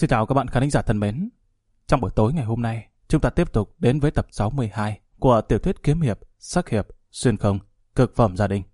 Xin chào các bạn khán giả thân mến. Trong buổi tối ngày hôm nay, chúng ta tiếp tục đến với tập 62 của tiểu thuyết kiếm hiệp, sắc hiệp, xuyên không, cực phẩm gia đình.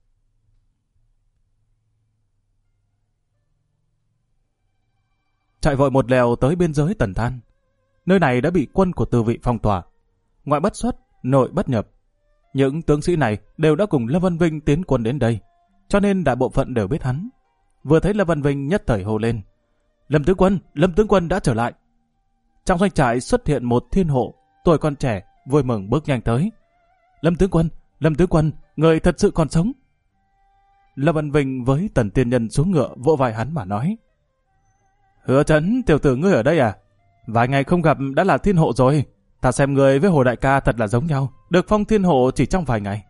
Chạy vội một lèo tới biên giới Tần Than. Nơi này đã bị quân của Từ Vị phong tỏa. Ngoại bất xuất, nội bất nhập. Những tướng sĩ này đều đã cùng Lâm Văn Vinh tiến quân đến đây, cho nên đại bộ phận đều biết hắn. Vừa thấy Lâm Văn Vinh nhất thời hô lên: Lâm tướng quân đã trở lại. Trong doanh trại xuất hiện một thiên hộ, tuổi còn trẻ, vui mừng bước nhanh tới. Lâm tướng quân, người thật sự còn sống. Lâm Văn Vinh với Tần Tiên Nhân xuống ngựa vỗ vai hắn mà nói: Hứa Trấn, tiểu tử ngươi ở đây à? Vài ngày không gặp đã là thiên hộ rồi. Ta xem người với Hồ đại ca thật là giống nhau, được phong thiên hộ chỉ trong vài ngày.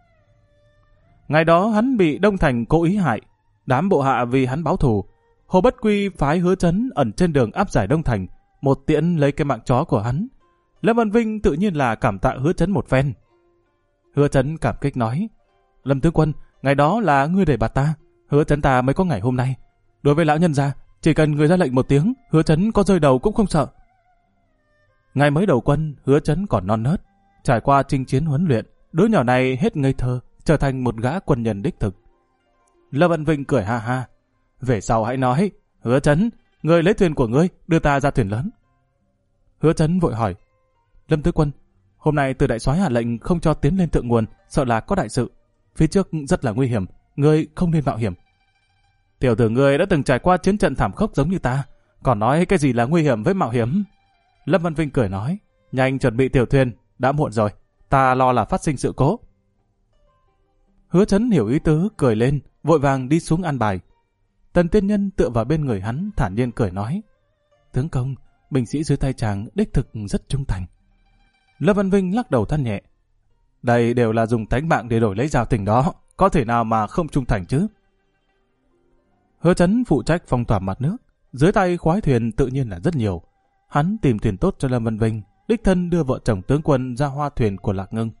Ngày đó hắn bị Đông Thành cố ý hại, đám bộ hạ vì hắn báo thù. Hồ Bất Quy phái Hứa Trấn ẩn trên đường áp giải Đông Thành, một tiễn lấy cái mạng chó của hắn. Lâm Văn Vinh tự nhiên là cảm tạ Hứa Trấn một phen. Hứa Trấn cảm kích nói: Lâm tướng quân, ngày đó là ngươi để bạt ta, Hứa Trấn ta mới có ngày hôm nay. Đối với lão nhân gia, chỉ cần người ra lệnh một tiếng, Hứa Trấn có rơi đầu cũng không sợ. Ngày mới đầu quân, Hứa Trấn còn non nớt, trải qua chinh chiến huấn luyện, đứa nhỏ này hết ngây thơ, trở thành một gã quân nhân đích thực. Lâm Văn Vinh cười ha ha: Về sau hãy nói, Hứa Trấn, người lấy thuyền của ngươi, đưa ta ra thuyền lớn. Hứa Trấn vội hỏi: Lâm tướng quân, hôm nay Từ đại soái hạ lệnh không cho tiến lên thượng nguồn, sợ là có đại sự. Phía trước rất là nguy hiểm, ngươi không nên mạo hiểm. Tiểu tử ngươi đã từng trải qua chiến trận thảm khốc giống như ta, còn nói cái gì là nguy hiểm với mạo hiểm? Lâm Văn Vinh cười nói: Nhanh chuẩn bị tiểu thuyền, đã muộn rồi, ta lo là phát sinh sự cố. Hứa Trấn hiểu ý tứ, cười lên, vội vàng đi xuống an bài. Tần Tiên Nhân tựa vào bên người hắn, thản nhiên cười nói: Tướng công, binh sĩ dưới tay chàng đích thực rất trung thành. Lâm Văn Vinh lắc đầu than nhẹ: Đây đều là dùng tánh mạng để đổi lấy giao tình đó, có thể nào mà không trung thành chứ? Hứa Trấn phụ trách phong tỏa mặt nước, dưới tay khoái thuyền tự nhiên là rất nhiều. Hắn tìm thuyền tốt cho Lâm Văn Vinh, đích thân đưa vợ chồng tướng quân ra hoa thuyền của Lạc Ngưng.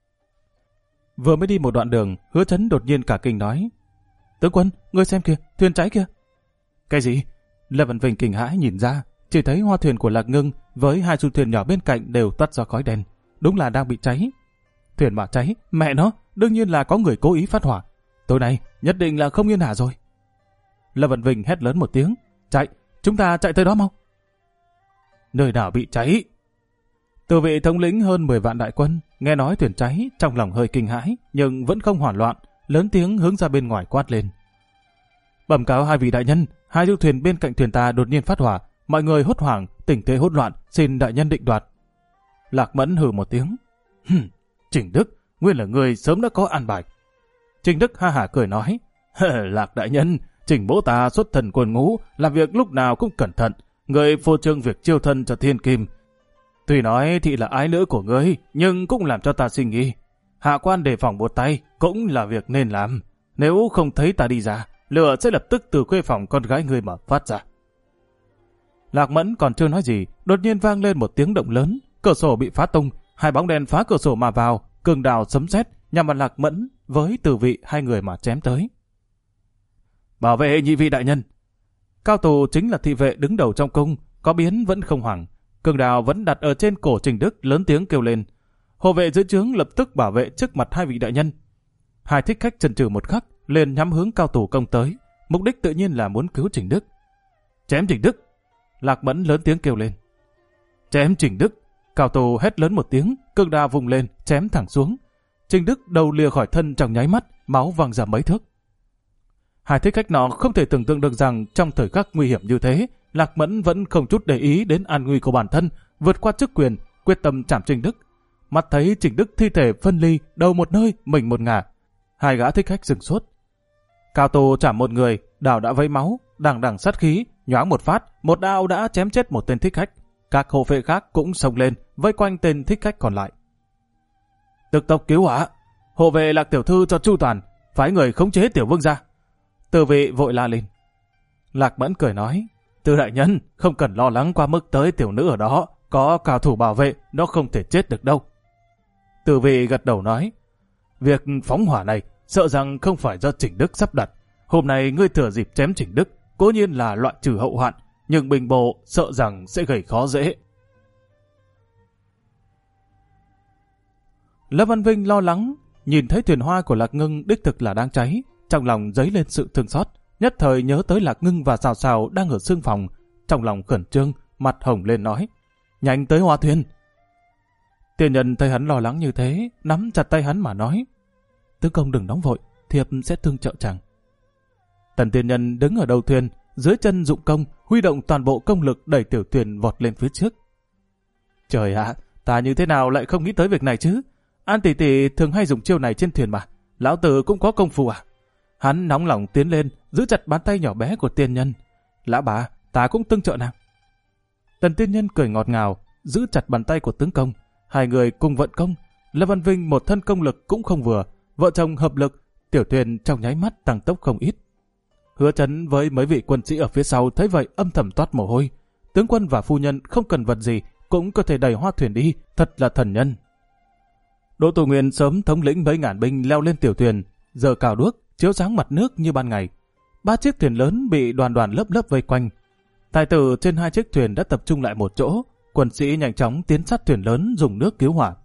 Vừa mới đi một đoạn đường, Hứa Trấn đột nhiên cả kinh nói: Tướng quân, ngươi xem kìa, thuyền cháy kìa. Cái gì? Lâm Văn Vinh kinh hãi nhìn ra, chỉ thấy hoa thuyền của Lạc Ngưng với hai du thuyền nhỏ bên cạnh đều toát ra khói đen, đúng là đang bị cháy. Thuyền mà cháy, mẹ nó, đương nhiên là có người cố ý phát hỏa. Tối nay nhất định là không yên ả rồi. Lâm Văn Vinh hét lớn một tiếng: Chạy, chúng ta chạy tới đó mau. Nơi nào bị cháy? Từ Vị thống lĩnh hơn 10 vạn đại quân, nghe nói thuyền cháy, trong lòng hơi kinh hãi, nhưng vẫn không hoảng loạn, lớn tiếng hướng ra bên ngoài quát lên: Bẩm cáo hai vị đại nhân, hai du thuyền bên cạnh thuyền ta đột nhiên phát hỏa, mọi người hốt hoảng, tình thế hỗn loạn, xin đại nhân định đoạt. Lạc Mẫn hừ một tiếng: Trình Đức, nguyên là người sớm đã có an bài. Trình Đức ha hả cười nói: Lạc đại nhân, Trình bố ta xuất thần quân ngũ, làm việc lúc nào cũng cẩn thận, người phô trương việc chiêu thân cho thiên kim. Tuy nói thị là ái nữ của ngươi, nhưng cũng làm cho ta sinh nghi. Hạ quan đề phòng một tay cũng là việc nên làm. Nếu không thấy ta đi ra, lửa sẽ lập tức từ khuê phòng con gái ngươi mà phát ra. Lạc Mẫn còn chưa nói gì, đột nhiên vang lên một tiếng động lớn, cửa sổ bị phá tung, hai bóng đen phá cửa sổ mà vào, cường đào sấm sét nhằm vào Lạc Mẫn với Từ Vị hai người mà chém tới. Bảo vệ nhị vị đại nhân. Cao Tù chính là thị vệ đứng đầu trong cung, có biến vẫn không hoảng. Cường đào vẫn đặt ở trên cổ Trình Đức, lớn tiếng kêu lên. Hộ vệ dưới trướng lập tức bảo vệ trước mặt hai vị đại nhân. Hai thích khách chần chừ một khắc, liền nhắm hướng Cao Tù công tới, mục đích tự nhiên là muốn cứu Trình Đức. Chém Trình Đức! Lạc Mẫn lớn tiếng kêu lên. Chém Trình Đức! Cao Tù hét lớn một tiếng, cường đào vùng lên, chém thẳng xuống. Trình Đức đầu lìa khỏi thân trong nháy mắt, máu văng ra mấy thước. Hai thích khách nọ không thể tưởng tượng được rằng trong thời khắc nguy hiểm như thế, Lạc Mẫn vẫn không chút để ý đến an nguy của bản thân, vượt qua chức quyền, quyết tâm chạm Trình Đức. Mắt thấy Trình Đức thi thể phân ly, đầu một nơi, mình một ngả. Hai gã thích khách dừng sốt. Cao Tù chạm một người, đào đã vấy máu, đằng đằng sát khí, nhoáng một phát, một đao đã chém chết một tên thích khách. Các hộ vệ khác cũng xông lên, vây quanh tên thích khách còn lại. Tức tốc cứu hỏa, hộ vệ Lạc tiểu thư cho chu toàn, phái người khống chế tiểu vương ra. Từ Vị vội la lên. Lạc Mẫn cười nói: Từ đại nhân, không cần lo lắng qua mức tới tiểu nữ ở đó, có cao thủ bảo vệ, nó không thể chết được đâu. Từ Vị gật đầu nói: Việc phóng hỏa này, sợ rằng không phải do Trình Đức sắp đặt. Hôm nay ngươi thừa dịp chém Trình Đức, cố nhiên là loại trừ hậu hoạn, nhưng bình bộ sợ rằng sẽ gây khó dễ. Lâm Văn Vinh lo lắng, nhìn thấy thuyền hoa của Lạc Ngưng đích thực là đang cháy, trong lòng dấy lên sự thương xót, nhất thời nhớ tới Lạc Ngưng và Sào Sào đang ở xương phòng, trong lòng khẩn trương, mặt hồng lên nói, nhanh tới hoa thuyền. Tiên nhân thấy hắn lo lắng như thế, nắm chặt tay hắn mà nói, tướng công đừng nóng vội, thiếp sẽ tương trợ chàng. Tần tiên nhân đứng ở đầu thuyền, dưới chân dụng công, huy động toàn bộ công lực đẩy tiểu thuyền vọt lên phía trước. Trời ạ, ta như thế nào lại không nghĩ tới việc này chứ? An tỷ tỷ thường hay dùng chiêu này trên thuyền mà, lão tử cũng có công phu à? Hắn nóng lòng tiến lên, giữ chặt bàn tay nhỏ bé của tiên nhân. Lão bà, ta cũng tương trợ nàng. Tần tiên nhân cười ngọt ngào, giữ chặt bàn tay của tướng công. Hai người cùng vận công. Lâm Văn Vinh một thân công lực cũng không vừa, vợ chồng hợp lực, tiểu thuyền trong nháy mắt tăng tốc không ít. Hứa Chấn với mấy vị quân sĩ ở phía sau thấy vậy âm thầm toát mồ hôi. Tướng quân và phu nhân không cần vật gì cũng có thể đẩy hoa thuyền đi, thật là thần nhân. Đỗ Tù Nguyên sớm thống lĩnh mấy ngàn binh leo lên tiểu thuyền, giờ cào đuốc chiếu sáng mặt nước như ban ngày. 3 chiếc thuyền lớn bị đoàn đoàn lớp lớp vây quanh. Tài tử trên 2 chiếc thuyền đã tập trung lại một chỗ, quân sĩ nhanh chóng tiến sát thuyền lớn dùng nước cứu hỏa.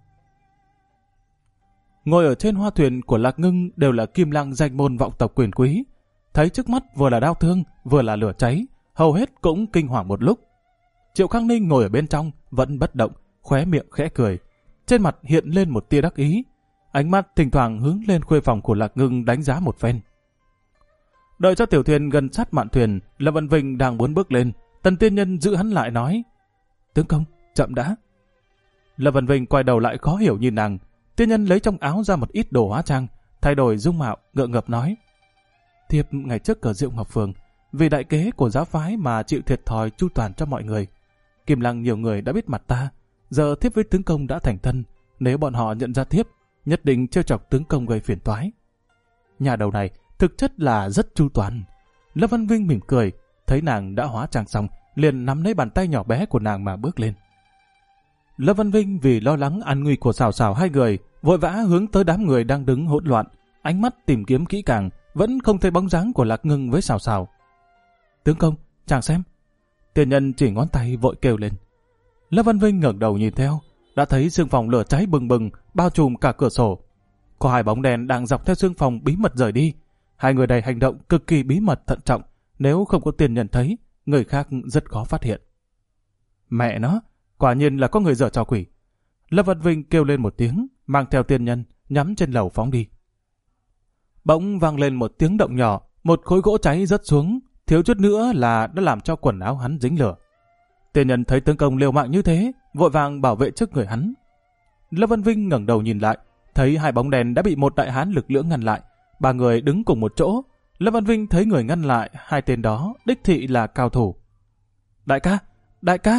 Ngồi ở trên hoa thuyền của Lạc Ngưng đều là Kim Lăng danh môn vọng tộc quyền quý. Thấy trước mắt vừa là đau thương, vừa là lửa cháy, hầu hết cũng kinh hoàng một lúc. Triệu Khang Ninh ngồi ở bên trong, vẫn bất động, khóe miệng khẽ cười. Trên mặt hiện lên một tia đắc ý, ánh mắt thỉnh thoảng hướng lên khuê phòng của Lạc Ngưng đánh giá một phen. Đợi cho tiểu thuyền gần sát mạn thuyền, Lâm Văn Vinh đang muốn bước lên, Tần tiên nhân giữ hắn lại nói, tướng công, chậm đã. Lâm Văn Vinh quay đầu lại khó hiểu nhìn nàng, tiên nhân lấy trong áo ra một ít đồ hóa trang, thay đổi dung mạo, ngượng ngập nói, thiếp ngày trước ở Diệu Ngọc Phường, vì đại kế của giáo phái mà chịu thiệt thòi chu toàn cho mọi người. Kim Lăng nhiều người đã biết mặt ta, giờ thiếp với tướng công đã thành thân, nếu bọn họ nhận ra thiếp, nhất định trêu chọc tướng công gây phiền toái. Nhà đầu này thực chất là rất chu toàn. Lâm Văn Vinh mỉm cười, thấy nàng đã hóa trang xong, liền nắm lấy bàn tay nhỏ bé của nàng mà bước lên. Lâm Văn Vinh vì lo lắng an nguy của Sào Sào hai người, vội vã hướng tới đám người đang đứng hỗn loạn, ánh mắt tìm kiếm kỹ càng, vẫn không thấy bóng dáng của Lạc Ngưng với Sào Sào. Tướng công, chàng xem. Tiền nhân chỉ ngón tay vội kêu lên. Lâm Văn Vinh ngẩng đầu nhìn theo, đã thấy xương phòng lửa cháy bừng bừng, bao trùm cả cửa sổ. Có 2 bóng đèn đang dọc theo xương phòng bí mật rời đi. 2 người này hành động cực kỳ bí mật thận trọng, nếu không có tiền nhân thấy, người khác rất khó phát hiện. Mẹ nó, quả nhiên là có người dở trò quỷ. Lâm Văn Vinh kêu lên một tiếng, mang theo tiền nhân, nhắm trên lầu phóng đi. Bỗng vang lên một tiếng động nhỏ, một khối gỗ cháy rớt xuống, thiếu chút nữa là đã làm cho quần áo hắn dính lửa. Tiền nhân thấy tướng công liều mạng như thế, vội vàng bảo vệ trước người hắn. Lâm Văn Vinh ngẩng đầu nhìn lại, thấy 2 bóng đèn đã bị một đại hán lực lưỡng ngăn lại, 3 người đứng cùng một chỗ. Lâm Văn Vinh thấy người ngăn lại 2 tên đó đích thị là cao thủ. Đại ca, đại ca!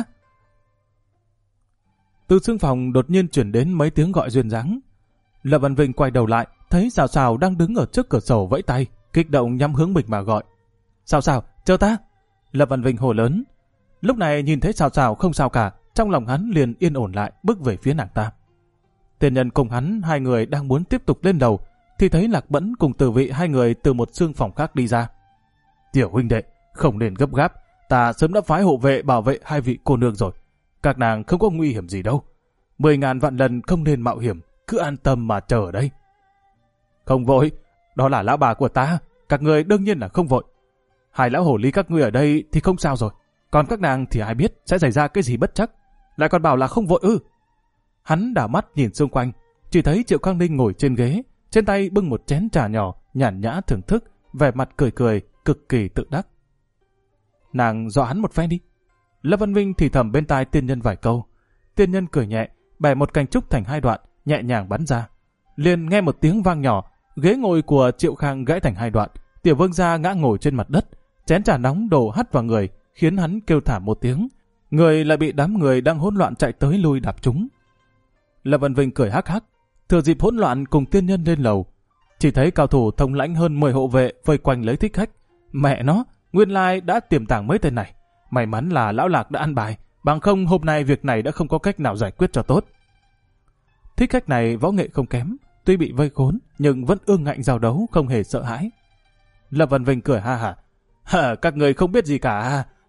Từ xương phòng đột nhiên chuyển đến mấy tiếng gọi duyên dáng. Lâm Văn Vinh quay đầu lại, thấy Sào Sào đang đứng ở trước cửa sổ vẫy tay, kích động nhắm hướng mình mà gọi. Sào Sào, chờ ta! Lâm Văn Vinh hô lớn. Lúc này nhìn thấy Sào Sào không sao cả, trong lòng hắn liền yên ổn lại, bước về phía nàng ta. Tiền nhân cùng hắn 2 người đang muốn tiếp tục lên đầu, thì thấy Lạc Bẫn cùng Tử Vị 2 người từ một xương phòng khác đi ra. Tiểu huynh đệ, không nên gấp gáp, ta sớm đã phái hộ vệ bảo vệ 2 vị cô nương rồi. Các nàng không có nguy hiểm gì đâu. 10.000 vạn lần không nên mạo hiểm, cứ an tâm mà chờ ở đây. Không vội, đó là lão bà của ta, các người đương nhiên là không vội. 2 lão hổ ly các ngươi ở đây thì không sao rồi, còn các nàng thì ai biết sẽ xảy ra cái gì bất trắc, lại còn bảo là không vội ư. Hắn đảo mắt nhìn xung quanh, chỉ thấy Triệu Khang Ninh ngồi trên ghế, trên tay bưng một chén trà nhỏ, nhàn nhã thưởng thức, vẻ mặt cười cười, cực kỳ tự đắc. Nàng dọa hắn một phen đi. Lâm Văn Vinh thì thầm bên tai tiên nhân vài câu. Tiên nhân cười nhẹ, bẻ một cành trúc thành 2 đoạn, nhẹ nhàng bắn ra. Liền nghe một tiếng vang nhỏ, ghế ngồi của Triệu Khang gãy thành 2 đoạn, Tiểu Vương gia ngã ngồi trên mặt đất, chén trà nóng đổ hắt vào người, khiến hắn kêu thảm một tiếng. Người lại bị đám người đang hỗn loạn chạy tới lui đạp trúng. Lâm Văn Vinh cười hắc hắc, thừa dịp hỗn loạn cùng tiên nhân lên lầu, chỉ thấy cao thủ thống lãnh hơn 10 hộ vệ vây quanh lấy thích khách. Mẹ nó, nguyên lai đã tiềm tàng mấy tên này. May mắn là lão Lạc đã ăn bài, bằng không hôm nay việc này đã không có cách nào giải quyết cho tốt. Thích khách này võ nghệ không kém, tuy bị vây khốn nhưng vẫn ương ngạnh giao đấu, không hề sợ hãi. Lâm Văn Vinh cười ha hả. Các người không biết gì cả,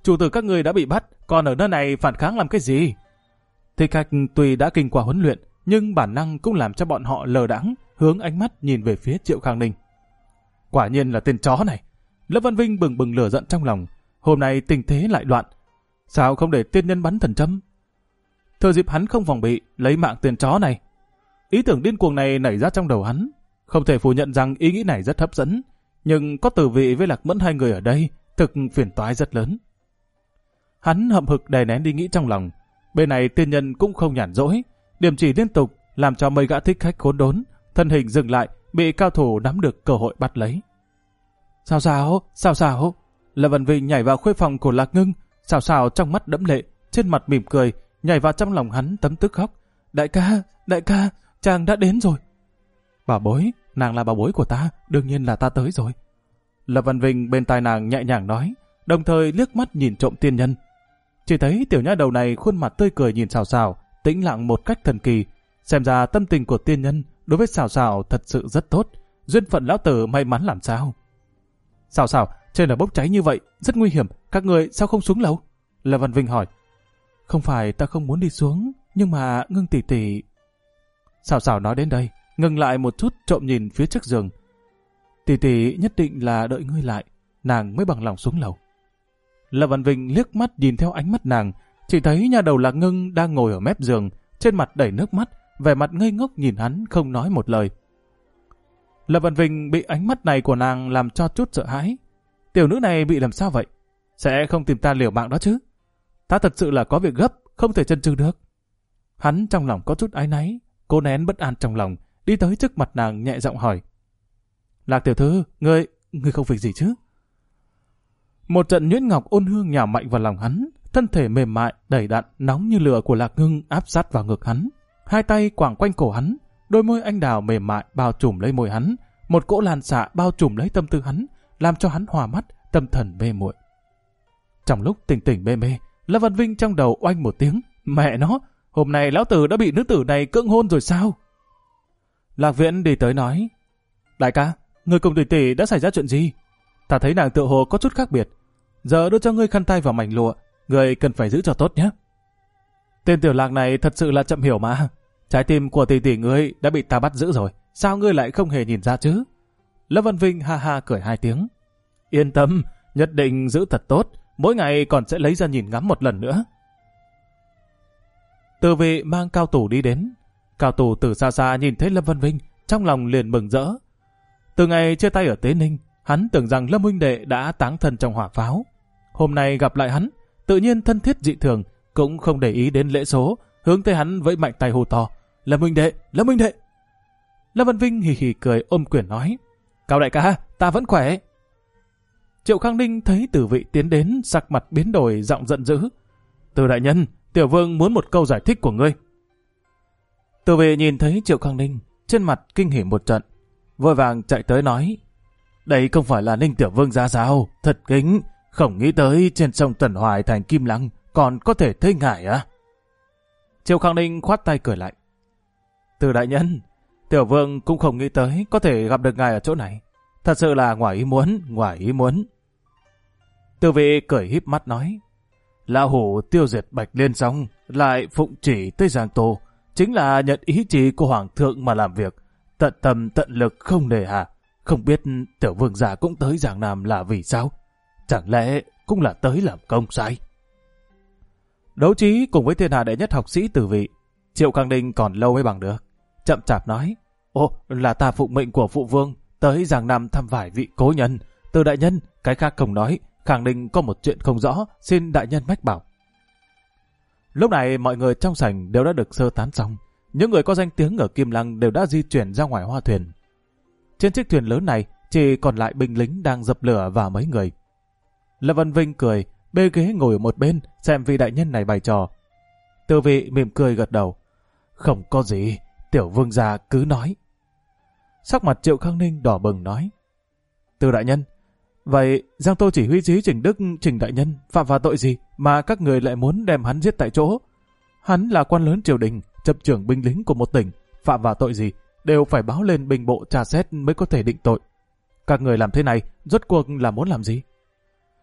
chủ tử các ngươi đã bị bắt, còn ở nơi này phản kháng làm cái gì? Thích Khách tuy đã kinh qua huấn luyện, nhưng bản năng cũng làm cho bọn họ lờ đãng, hướng ánh mắt nhìn về phía Triệu Khang Ninh. Quả nhiên là tên chó này. Lâm Văn Vinh bừng bừng lửa giận trong lòng. Hôm nay tình thế lại loạn. Sao không để tiên nhân bắn thần châm? Thừa dịp hắn không phòng bị, lấy mạng tên chó này. Ý tưởng điên cuồng này nảy ra trong đầu hắn. Không thể phủ nhận rằng ý nghĩ này rất hấp dẫn, nhưng có Từ Vị với Lạc Mẫn hai người ở đây, thực phiền toái rất lớn. Hắn hậm hực đè nén đi nghĩ trong lòng. Bên này tiên nhân cũng không nhàn rỗi, điểm chỉ liên tục làm cho mấy gã thích khách khốn đốn, thân hình dừng lại, bị cao thủ nắm được cơ hội bắt lấy. Sao? Lâm Văn Vinh nhảy vào khuê phòng của Lạc Ngưng, Sao trong mắt đẫm lệ, trên mặt mỉm cười, nhảy vào trong lòng hắn tấm tức khóc. Đại ca, chàng đã đến rồi. Bảo bối, nàng là bảo bối của ta, đương nhiên là ta tới rồi. Lâm Văn Vinh bên tai nàng nhẹ nhàng nói, đồng thời liếc mắt nhìn trộm tiên nhân. Chỉ thấy tiểu nha đầu này khuôn mặt tươi cười nhìn Sao, tĩnh lặng một cách thần kỳ. Xem ra tâm tình của tiên nhân đối với Sao thật sự rất tốt, duyên phận lão tử may mắn làm sao. Sao, trên là bốc cháy như vậy, rất nguy hiểm, các người sao không xuống lầu? Lâm Văn Vinh hỏi. Không phải ta không muốn đi xuống, nhưng mà Ngưng tỷ tỷ... Sao nói đến đây, ngừng lại một chút trộm nhìn phía trước giường. Tỷ tỷ nhất định là đợi ngươi lại, nàng mới bằng lòng xuống lầu. Lâm Văn Vinh liếc mắt nhìn theo ánh mắt nàng, chỉ thấy nha đầu Lạc Ngưng đang ngồi ở mép giường, trên mặt đầy nước mắt, vẻ mặt ngây ngốc nhìn hắn không nói một lời. Lâm Văn Vinh bị ánh mắt này của nàng làm cho chút sợ hãi. Tiểu nữ này bị làm sao vậy? Sẽ không tìm ta liều mạng đó chứ? Ta thật sự là có việc gấp, không thể chần chừ được. Hắn trong lòng có chút áy náy, cố nén bất an trong lòng, đi tới trước mặt nàng nhẹ giọng hỏi. Lạc tiểu thư, ngươi không việc gì chứ? Một trận nhuyễn ngọc ôn hương nhào mạnh vào lòng hắn, thân thể mềm mại, đầy đặn, nóng như lửa của Lạc Ngưng áp sát vào ngực hắn. Hai tay quàng quanh cổ hắn, đôi môi anh đào mềm mại bao trùm lấy môi hắn, một cỗ làn xạ bao trùm lấy tâm tư hắn, làm cho hắn hòa mắt, tâm thần mê muội. Trong lúc tỉnh mê, Lâm Văn Vinh trong đầu oanh một tiếng, mẹ nó, hôm nay lão tử đã bị nữ tử này cưỡng hôn rồi sao? Lạc Viễn đi tới nói, đại ca, người cùng tỷ tỷ đã xảy ra chuyện gì? Ta thấy nàng tựa hồ có chút khác biệt, giờ đưa cho ngươi khăn tay vào mảnh lụa, ngươi cần phải giữ cho tốt nhé. Tên tiểu Lạc này thật sự là chậm hiểu mà, trái tim của tỷ tỷ ngươi đã bị ta bắt giữ rồi, sao ngươi lại không hề nhìn ra chứ? Lâm Văn Vinh ha ha cười hai tiếng. Yên tâm, nhất định giữ thật tốt, mỗi ngày còn sẽ lấy ra nhìn ngắm một lần nữa. Từ Vị mang cao thủ đi đến. Cao thủ từ xa nhìn thấy Lâm Văn Vinh, trong lòng liền mừng rỡ. Từ ngày chia tay ở Tế Ninh, hắn tưởng rằng Lâm huynh đệ đã táng thân trong hỏa pháo. Hôm nay gặp lại hắn, tự nhiên thân thiết dị thường, cũng không để ý đến lễ số, hướng tới hắn vẫy mạnh tay hô to. Lâm huynh đệ! Lâm Văn Vinh hì hì cười ôm quyền nói. Cao đại ca, ta vẫn khỏe. Triệu Khang Ninh thấy Từ Vị tiến đến, sắc mặt biến đổi, giọng giận dữ. Từ đại nhân, tiểu vương muốn một câu giải thích của ngươi. Từ Vị nhìn thấy Triệu Khang Ninh, trên mặt kinh hỉ một trận, vội vàng chạy tới nói. Đây không phải là Ninh tiểu vương gia sao, thật kính, không nghĩ tới trên sông Tần Hoài thành Kim Lăng còn có thể thấy ngài á. Triệu Khang Ninh khoát tay cười lại. Từ đại nhân, tiểu vương cũng không nghĩ tới có thể gặp được ngài ở chỗ này. Thật sự là ngoài ý muốn. Từ Vị cười híp mắt nói. Lão hủ tiêu diệt Bạch Liên xong, lại phụng chỉ tới Giang Tô, chính là nhận ý chỉ của Hoàng thượng mà làm việc, tận tâm tận lực không nề hà. Không biết tiểu vương gia cũng tới Giang Nam là vì sao? Chẳng lẽ cũng là tới làm công sai? Đấu trí cùng với thiên hạ đệ nhất học sĩ Từ Vị, Triệu Khang Ninh còn lâu mới bằng được. Chậm chạp nói, là ta phụng mệnh của phụ vương, tới Giang Nam thăm vài vị cố nhân. Từ đại nhân, cái khác không nói, Khang Ninh có một chuyện không rõ, xin đại nhân mách bảo. Lúc này mọi người trong sảnh đều đã được sơ tán xong. Những người có danh tiếng ở Kim Lăng đều đã di chuyển ra ngoài hoa thuyền. Trên chiếc thuyền lớn này chỉ còn lại binh lính đang dập lửa và mấy người. Lâm Văn Vinh cười, bê ghế ngồi ở một bên xem vị đại nhân này bày trò. Từ Vị mỉm cười gật đầu. Không có gì, tiểu vương gia cứ nói. Sắc mặt Triệu Khang Ninh đỏ bừng nói. Từ đại nhân, vậy Giang Tô chỉ huy sứ Trình Đức, Trình đại nhân phạm vào tội gì mà các người lại muốn đem hắn giết tại chỗ? Hắn là quan lớn triều đình, chấp trưởng binh lính của một tỉnh, phạm vào tội gì đều phải báo lên binh bộ tra xét mới có thể định tội. Các người làm thế này rốt cuộc là muốn làm gì?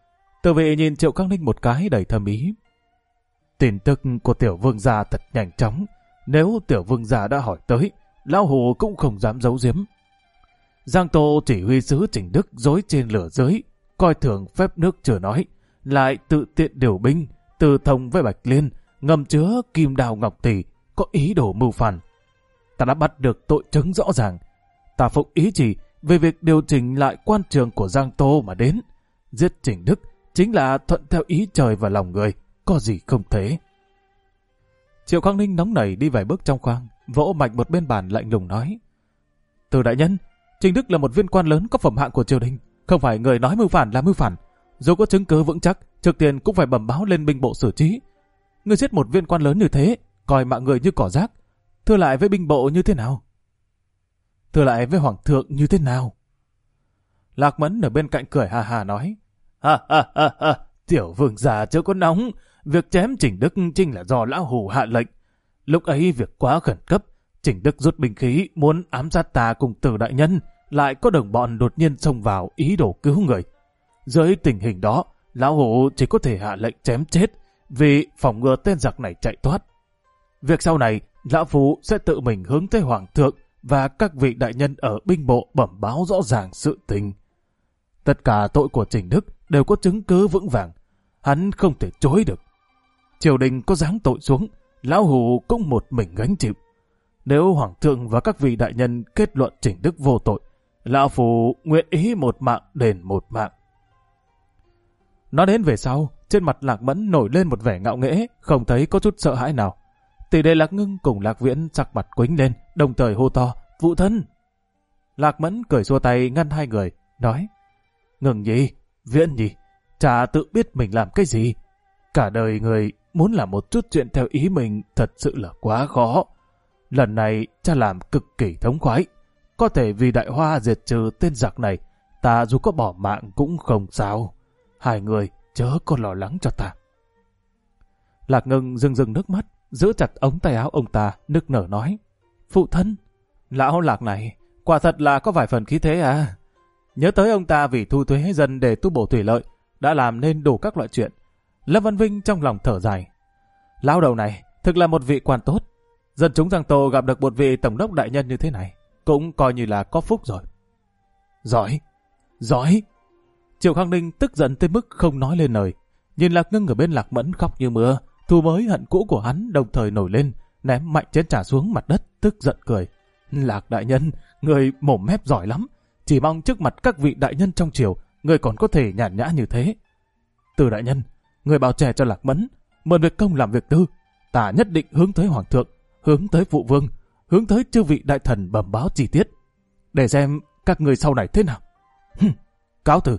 Từ vị nhìn Triệu Khang Ninh một cái đầy thâm ý. Tin tức của tiểu vương gia thật nhanh chóng. Nếu tiểu vương gia đã hỏi tới, lão hủ cũng không dám giấu giếm. Giang Tô chỉ huy sứ Trình Đức dối trên lửa dưới, coi thường phép nước chưa nói, lại tự tiện điều binh, từ thông với Bạch Liên, ngầm chứa kim đào ngọc tỷ, có ý đồ mưu phản. Ta đã bắt được tội chứng rõ ràng. Ta phục ý chỉ về việc điều chỉnh lại quan trường của Giang Tô mà đến. Giết Trình Đức chính là thuận theo ý trời và lòng người, có gì không thế. Triệu Khang Ninh nóng nảy đi vài bước trong khoang, vỗ mạnh một bên bàn lạnh lùng nói: Từ đại nhân, Trình Đức là một viên quan lớn có phẩm hạng của triều đình, không phải người nói mưu phản là mưu phản. Dù có chứng cứ vững chắc, trước tiên cũng phải bẩm báo lên binh bộ xử trí. Người giết một viên quan lớn như thế, coi mạng người như cỏ rác, thưa lại với binh bộ như thế nào? Thưa lại với hoàng thượng như thế nào? Lạc Mẫn ở bên cạnh cười ha ha nói: Ha ha ha ha, tiểu vương già chưa có nóng, việc chém Trình Đức chính là do lão hủ hạ lệnh. Lúc ấy việc quá khẩn cấp, Trình Đức rút binh khí muốn ám sát ta cùng Từ đại nhân, lại có đồng bọn đột nhiên xông vào ý đồ cứu người. Dưới tình hình đó, lão hủ chỉ có thể hạ lệnh chém chết vì phòng ngừa tên giặc này chạy thoát. Việc sau này, lão phu sẽ tự mình hướng tới hoàng thượng và các vị đại nhân ở binh bộ bẩm báo rõ ràng sự tình. Tất cả tội của Trình Đức đều có chứng cứ vững vàng, hắn không thể chối được. Triều đình có giáng tội xuống, lão hủ cũng một mình gánh chịu. Nếu hoàng thượng và các vị đại nhân kết luận Trình Đức vô tội, lão phu nguyện ý một mạng đền một mạng. Nói đến về sau, trên mặt Lạc Mẫn nổi lên một vẻ ngạo nghễ, không thấy có chút sợ hãi nào. Tỷ đệ Lạc Ngưng cùng Lạc Viễn sắc mặt quĩnh lên, đồng thời hô to: Phụ thân! Lạc Mẫn cười xua tay ngăn hai người, nói: Ngưng nhi, Viễn nhi, chả tự biết mình làm cái gì. Cả đời người muốn làm một chút chuyện theo ý mình thật sự là quá khó. Lần này cha làm cực kỳ thống khoái. Có thể vì đại hoa diệt trừ tên giặc này, ta dù có bỏ mạng cũng không sao. Hai người chớ có lo lắng cho ta. Lạc Ngưng rưng rưng nước mắt, giữ chặt ống tay áo ông ta, nức nở nói: Phụ thân! Lão Lạc này, quả thật là có vài phần khí thế à. Nhớ tới ông ta vì thu thuế dân để tu bổ thủy lợi, đã làm nên đủ các loại chuyện. Lâm Văn Vinh trong lòng thở dài. Lão đầu này thực là một vị quan tốt. Dân chúng Giang Tô gặp được một vị tổng đốc đại nhân như thế này, cũng coi như là có phúc rồi. Giỏi! Giỏi! Triệu Khang Ninh tức giận tới mức không nói lên lời. Nhìn Lạc Ngưng ở bên Lạc Mẫn khóc như mưa, thù mới hận cũ của hắn đồng thời nổi lên, ném mạnh chén trà xuống mặt đất, tức giận cười. Lạc đại nhân, người mồm mép giỏi lắm. Chỉ mong trước mặt các vị đại nhân trong triều, người còn có thể nhàn nhã như thế. Từ đại nhân, người bảo trẻ cho Lạc Mẫn, mượn việc công làm việc tư. Ta nhất định hướng tới hoàng thượng, hướng tới phụ vương, hướng tới chư vị đại thần bẩm báo chi tiết, để xem các người sau này thế nào. Cáo từ.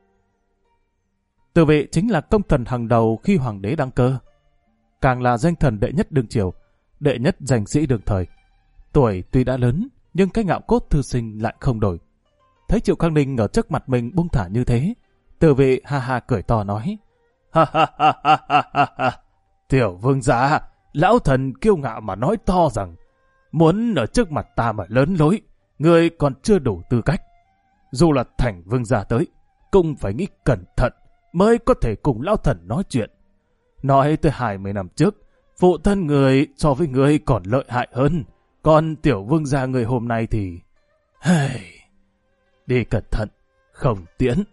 Từ vị chính là công thần hàng đầu khi hoàng đế đăng cơ, càng là danh thần đệ nhất đương triều, đệ nhất danh sĩ đương thời. Tuổi tuy đã lớn, nhưng cái ngạo cốt thư sinh lại không đổi. Thấy Triệu Khang Ninh ở trước mặt mình buông thả như thế, Từ vị ha ha cười to nói: Ha ha ha ha ha ha ha. Tiểu vương gia, lão thần kiêu ngạo mà nói to rằng muốn ở trước mặt ta mà lớn lối, người còn chưa đủ tư cách. Dù là thành vương gia tới, cũng phải nghĩ cẩn thận mới có thể cùng lão thần nói chuyện. Nói tới 20 năm trước, phụ thân người so với người còn lợi hại hơn, còn tiểu vương gia người hôm nay thì... Đi cẩn thận, không tiễn.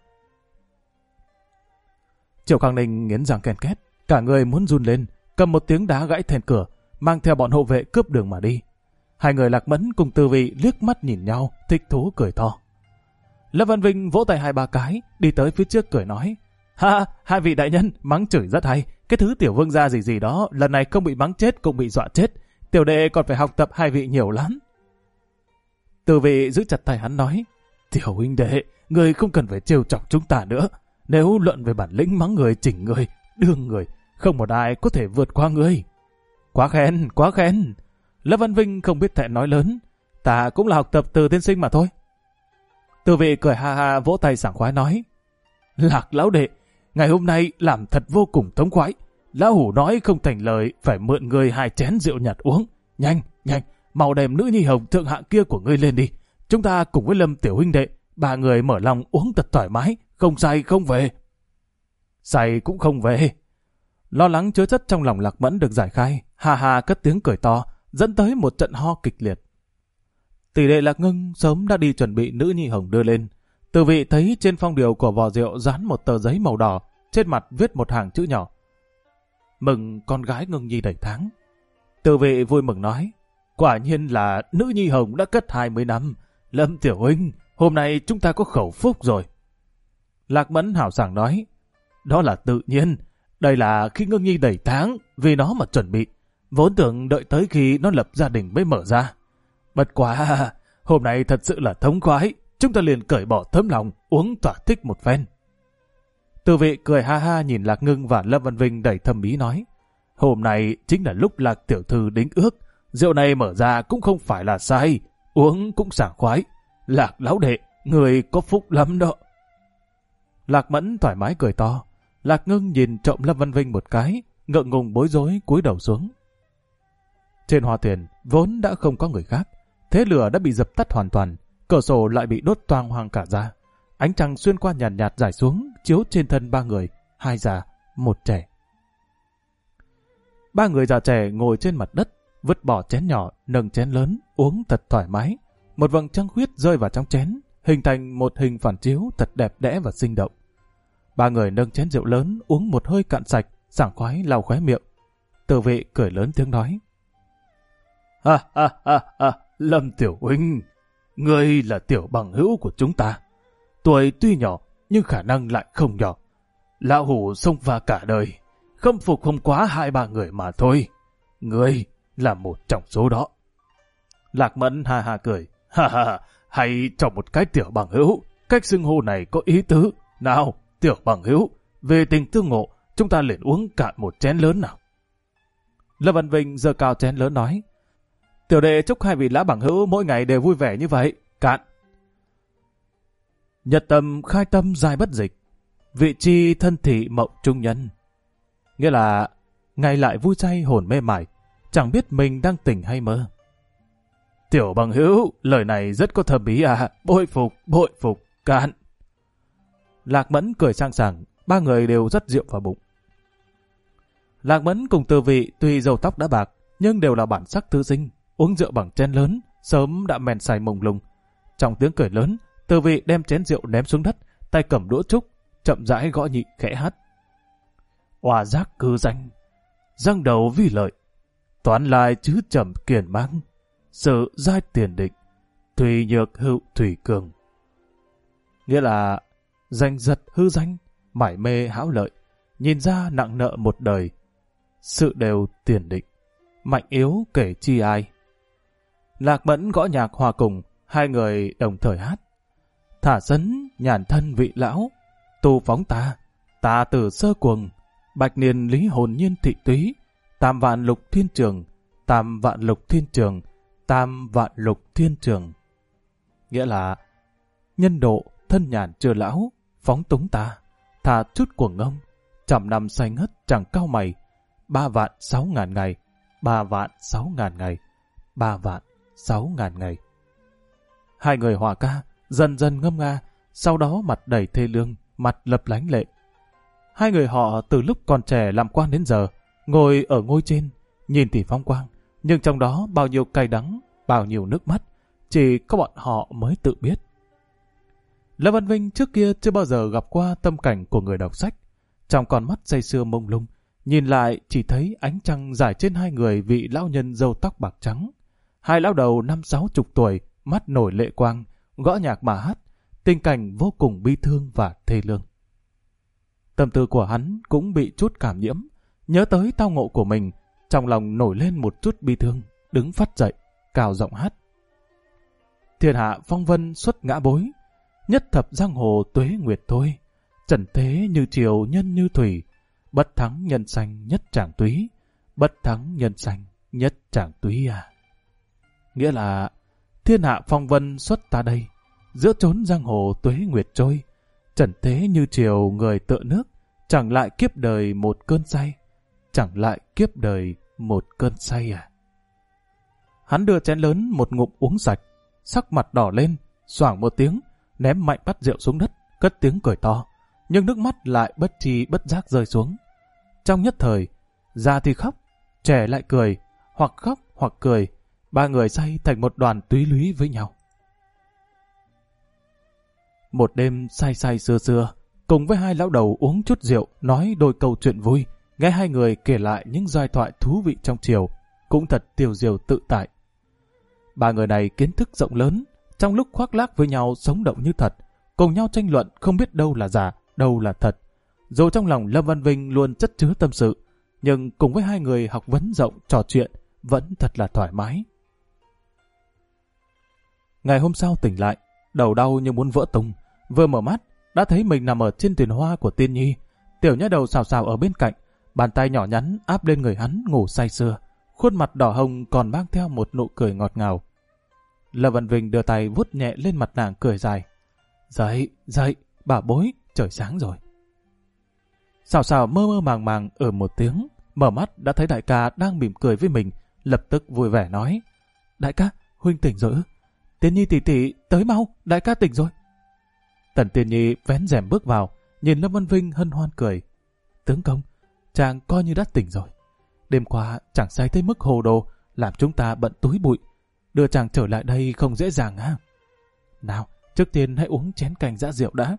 Triệu Khang Ninh nghiến răng ken két, cả người muốn run lên, cầm một tiếng đá gãy then cửa, mang theo bọn hộ vệ cướp đường mà đi. Hai người Lạc Mẫn cùng Từ vị liếc mắt nhìn nhau, thích thú cười to. Lâm Văn Vinh vỗ tay 2-3 cái, đi tới phía trước cười nói: Ha, hai vị đại nhân, mắng chửi rất hay. Cái thứ tiểu vương gia gì gì đó, lần này không bị mắng chết cũng bị dọa chết. Tiểu đệ còn phải học tập hai vị nhiều lắm. Từ vị giữ chặt tay hắn nói: Tiểu huynh đệ, người không cần phải trêu chọc chúng ta nữa. Nếu luận về bản lĩnh mắng người, chỉnh người, đương người, không một ai có thể vượt qua ngươi. Quá khen, quá khen. Lâm Văn Vinh không biết thẹn nói lớn: Ta cũng là học tập từ tiên sinh mà thôi. Từ vị cười ha ha vỗ tay sảng khoái nói: Lạc lão đệ, ngày hôm nay làm thật vô cùng thống khoái. Lão hủ nói không thành lời, phải mượn ngươi 2 chén rượu nhạt uống. Nhanh, nhanh, mau đem nữ nhi hồng thượng hạng kia của ngươi lên đi. Chúng ta cùng với Lâm tiểu huynh đệ, 3 người mở lòng uống thật thoải mái, không say không về. say cũng không về. Lo lắng chứa chất trong lòng Lạc Mẫn được giải khai, ha ha cất tiếng cười to, dẫn tới một trận ho kịch liệt. Tỷ đệ Lạc Ngưng sớm đã đi chuẩn bị nữ nhi hồng đưa lên. Từ vị thấy trên phong điều của vò rượu dán một tờ giấy màu đỏ, trên mặt viết một hàng chữ nhỏ: mừng con gái Ngưng nhi đầy tháng. Từ vị vui mừng nói: quả nhiên là nữ nhi hồng đã cất 20 năm. Lâm tiểu huynh, hôm nay chúng ta có khẩu phúc rồi. Lạc Mẫn hào sảng nói: đó là tự nhiên. Đây là khi Ngưng nhi đầy tháng, vì nó mà chuẩn bị. Vốn tưởng đợi tới khi nó lập gia đình mới mở ra. Bất quá, hôm nay thật sự là thống khoái. Chúng ta liền cởi bỏ tấm lòng, uống thỏa thích một phen. Từ vị cười ha ha nhìn Lạc Ngưng và Lâm Văn Vinh đầy thâm ý nói: hôm nay chính là lúc Lạc tiểu thư đính ước. Rượu này mở ra cũng không phải là sai, uống cũng sảng khoái. Lạc lão đệ, người có phúc lắm đó. Lạc Mẫn thoải mái cười to. Lạc Ngưng nhìn trộm Lâm Văn Vinh một cái, ngượng ngùng bối rối cúi đầu xuống. Trên hoa thuyền vốn đã không có người khác, thế lửa đã bị dập tắt hoàn toàn, cửa sổ lại bị đốt toang hoang cả ra. Ánh trăng xuyên qua nhàn nhạt rải xuống, chiếu trên thân ba người, hai già, một trẻ. Ba người già trẻ ngồi trên mặt đất, vứt bỏ chén nhỏ, nâng chén lớn, uống thật thoải mái. Một vầng trăng khuyết rơi vào trong chén, hình thành một hình phản chiếu thật đẹp đẽ và sinh động. Ba người nâng chén rượu lớn, uống một hơi cạn sạch, sảng khoái lau khóe miệng. Từ vị cười lớn tiếng nói: ha ha ha ha, Lâm tiểu huynh, ngươi là tiểu bằng hữu của chúng ta. Tuổi tuy nhỏ, nhưng khả năng lại không nhỏ. Lão hủ xông pha cả đời, khâm phục không quá 2-3 người mà thôi. Ngươi là một trong số đó. Lạc Mẫn ha ha cười: ha ha, hay cho một cái tiểu bằng hữu, cách xưng hô này có ý tứ. Nào, tiểu bằng hữu, về tình tương ngộ, chúng ta liền uống cạn một chén lớn nào. Lâm Văn Vinh giơ cao chén lớn nói: tiểu đệ chúc hai vị lão bằng hữu mỗi ngày đều vui vẻ như vậy. Cạn. Nhật tâm khai tâm dài bất dịch, vị chi thân thị mộng trung nhân. Nghĩa là ngày lại vui say hồn mê mải, chẳng biết mình đang tỉnh hay mơ. Tiểu bằng hữu, lời này rất có thâm ý à, bội phục, cạn. Lạc Mẫn cười sang sảng, ba người đều rất rượu vào bụng. Lạc Mẫn cùng Từ vị tuy râu tóc đã bạc, nhưng đều là bản sắc thư sinh, uống rượu bằng chén lớn, sớm đã men say mông lung. Trong tiếng cười lớn, Từ vị đem chén rượu ném xuống đất, tay cầm đũa trúc, chậm rãi gõ nhị khẽ hát: oa giác cư danh, răng đầu vi lợi, toán lai chứ trầm kiền mang, sự giai tiền định, thùy nhược hữu thủy cường. Nghĩa là danh giật hư danh, mải mê hão lợi, nhìn ra nặng nợ một đời, sự đều tiền định, mạnh yếu kể chi ai. Lạc Mẫn gõ nhạc hòa cùng, hai người đồng thời hát: thả sấn nhàn thân vị lão, tu phóng ta từ sơ cuồng, bạch niên lý hồn nhiên thị túy, tam vạn lục thiên trường, tam vạn lục thiên trường, tam vạn lục thiên trường. Nghĩa là nhân độ thân nhàn chưa lão, phóng túng ta, thả chút cuồng ngông, trăm năm say ngất chẳng cau mày, 3.006.000 ngày, 3.006.000 ngày, 3.006.000 ngày. Hai người hòa ca, dần dần ngâm nga, sau đó mặt đầy thê lương, mặt lập lánh lệ. Hai người họ từ lúc còn trẻ làm quan đến giờ, ngồi ở ngôi trên, nhìn thì phong quang, nhưng trong đó bao nhiêu cay đắng, bao nhiêu nước mắt, chỉ có bọn họ mới tự biết. Lâm Văn Vinh trước kia chưa bao giờ gặp qua tâm cảnh của người đọc sách. Trong con mắt say sưa mông lung, nhìn lại chỉ thấy ánh trăng rải trên hai người vị lão nhân râu tóc bạc trắng. Hai lão đầu 50-60 tuổi, mắt nổi lệ quang, gõ nhạc mà hát, tình cảnh vô cùng bi thương và thê lương. Tâm tư của hắn cũng bị chút cảm nhiễm, nhớ tới tao ngộ của mình, trong lòng nổi lên một chút bi thương, đứng phát dậy, cào giọng hát: thiên hạ phong vân xuất ngã bối, nhất thập giang hồ tuế nguyệt thôi, trần thế như triều nhân như thủy, bất thắng nhân sanh nhất tràng túy, bất thắng nhân sanh nhất tràng túy à. Nghĩa là thiên hạ phong vân xuất ta đây, giữa chốn giang hồ tuế nguyệt trôi, trần thế như triều người tựa nước, chẳng lại kiếp đời một cơn say, chẳng lại kiếp đời một cơn say à. Hắn đưa chén lớn một ngụm uống sạch, sắc mặt đỏ lên, xoảng một tiếng, ném mạnh bát rượu xuống đất, cất tiếng cười to. nhưng nước mắt lại bất tri bất giác rơi xuống. Trong nhất thời, già thì khóc, trẻ lại cười, hoặc khóc hoặc cười, ba người say thành một đoàn túy lúy với nhau. Một đêm say say sưa sưa, cùng với hai lão đầu uống chút rượu, nói đôi câu chuyện vui, nghe hai người kể lại những giai thoại thú vị trong triều, cũng thật tiêu diêu tự tại. Ba người này kiến thức rộng lớn, trong lúc khoác lác với nhau sống động như thật, cùng nhau tranh luận không biết đâu là giả, đâu là thật. Dù trong lòng Lâm Văn Vinh luôn chất chứa tâm sự, nhưng cùng với hai người học vấn rộng trò chuyện vẫn thật là thoải mái. Ngày hôm sau tỉnh lại, đầu đau như muốn vỡ tung, vừa mở mắt đã thấy mình nằm ở trên thuyền hoa của Tiên Nhi. Tiểu nhã đầu xào xào ở bên cạnh, bàn tay nhỏ nhắn áp lên người hắn ngủ say sưa, khuôn mặt đỏ hồng còn mang theo một nụ cười ngọt ngào. Lâm Văn Vinh đưa tay vuốt nhẹ lên mặt nàng cười dài. Dậy, dậy, bà bối, trời sáng rồi. Xào xào mơ mơ màng màng ở một tiếng, mở mắt đã thấy đại ca đang mỉm cười với mình, lập tức vui vẻ nói. Đại ca, huynh tỉnh rồi ư? Tiên Nhi tỷ tỷ, tới mau, đại ca tỉnh rồi. Tần Tiên Nhi vén rèm bước vào, nhìn Lâm Văn Vinh hân hoan cười. Tướng công, chàng coi như đã tỉnh rồi. Đêm qua chàng say tới mức hồ đồ, làm chúng ta bận túi bụi. Đưa chàng trở lại đây không dễ dàng ha. Nào, trước tiên hãy uống chén canh giã rượu đã.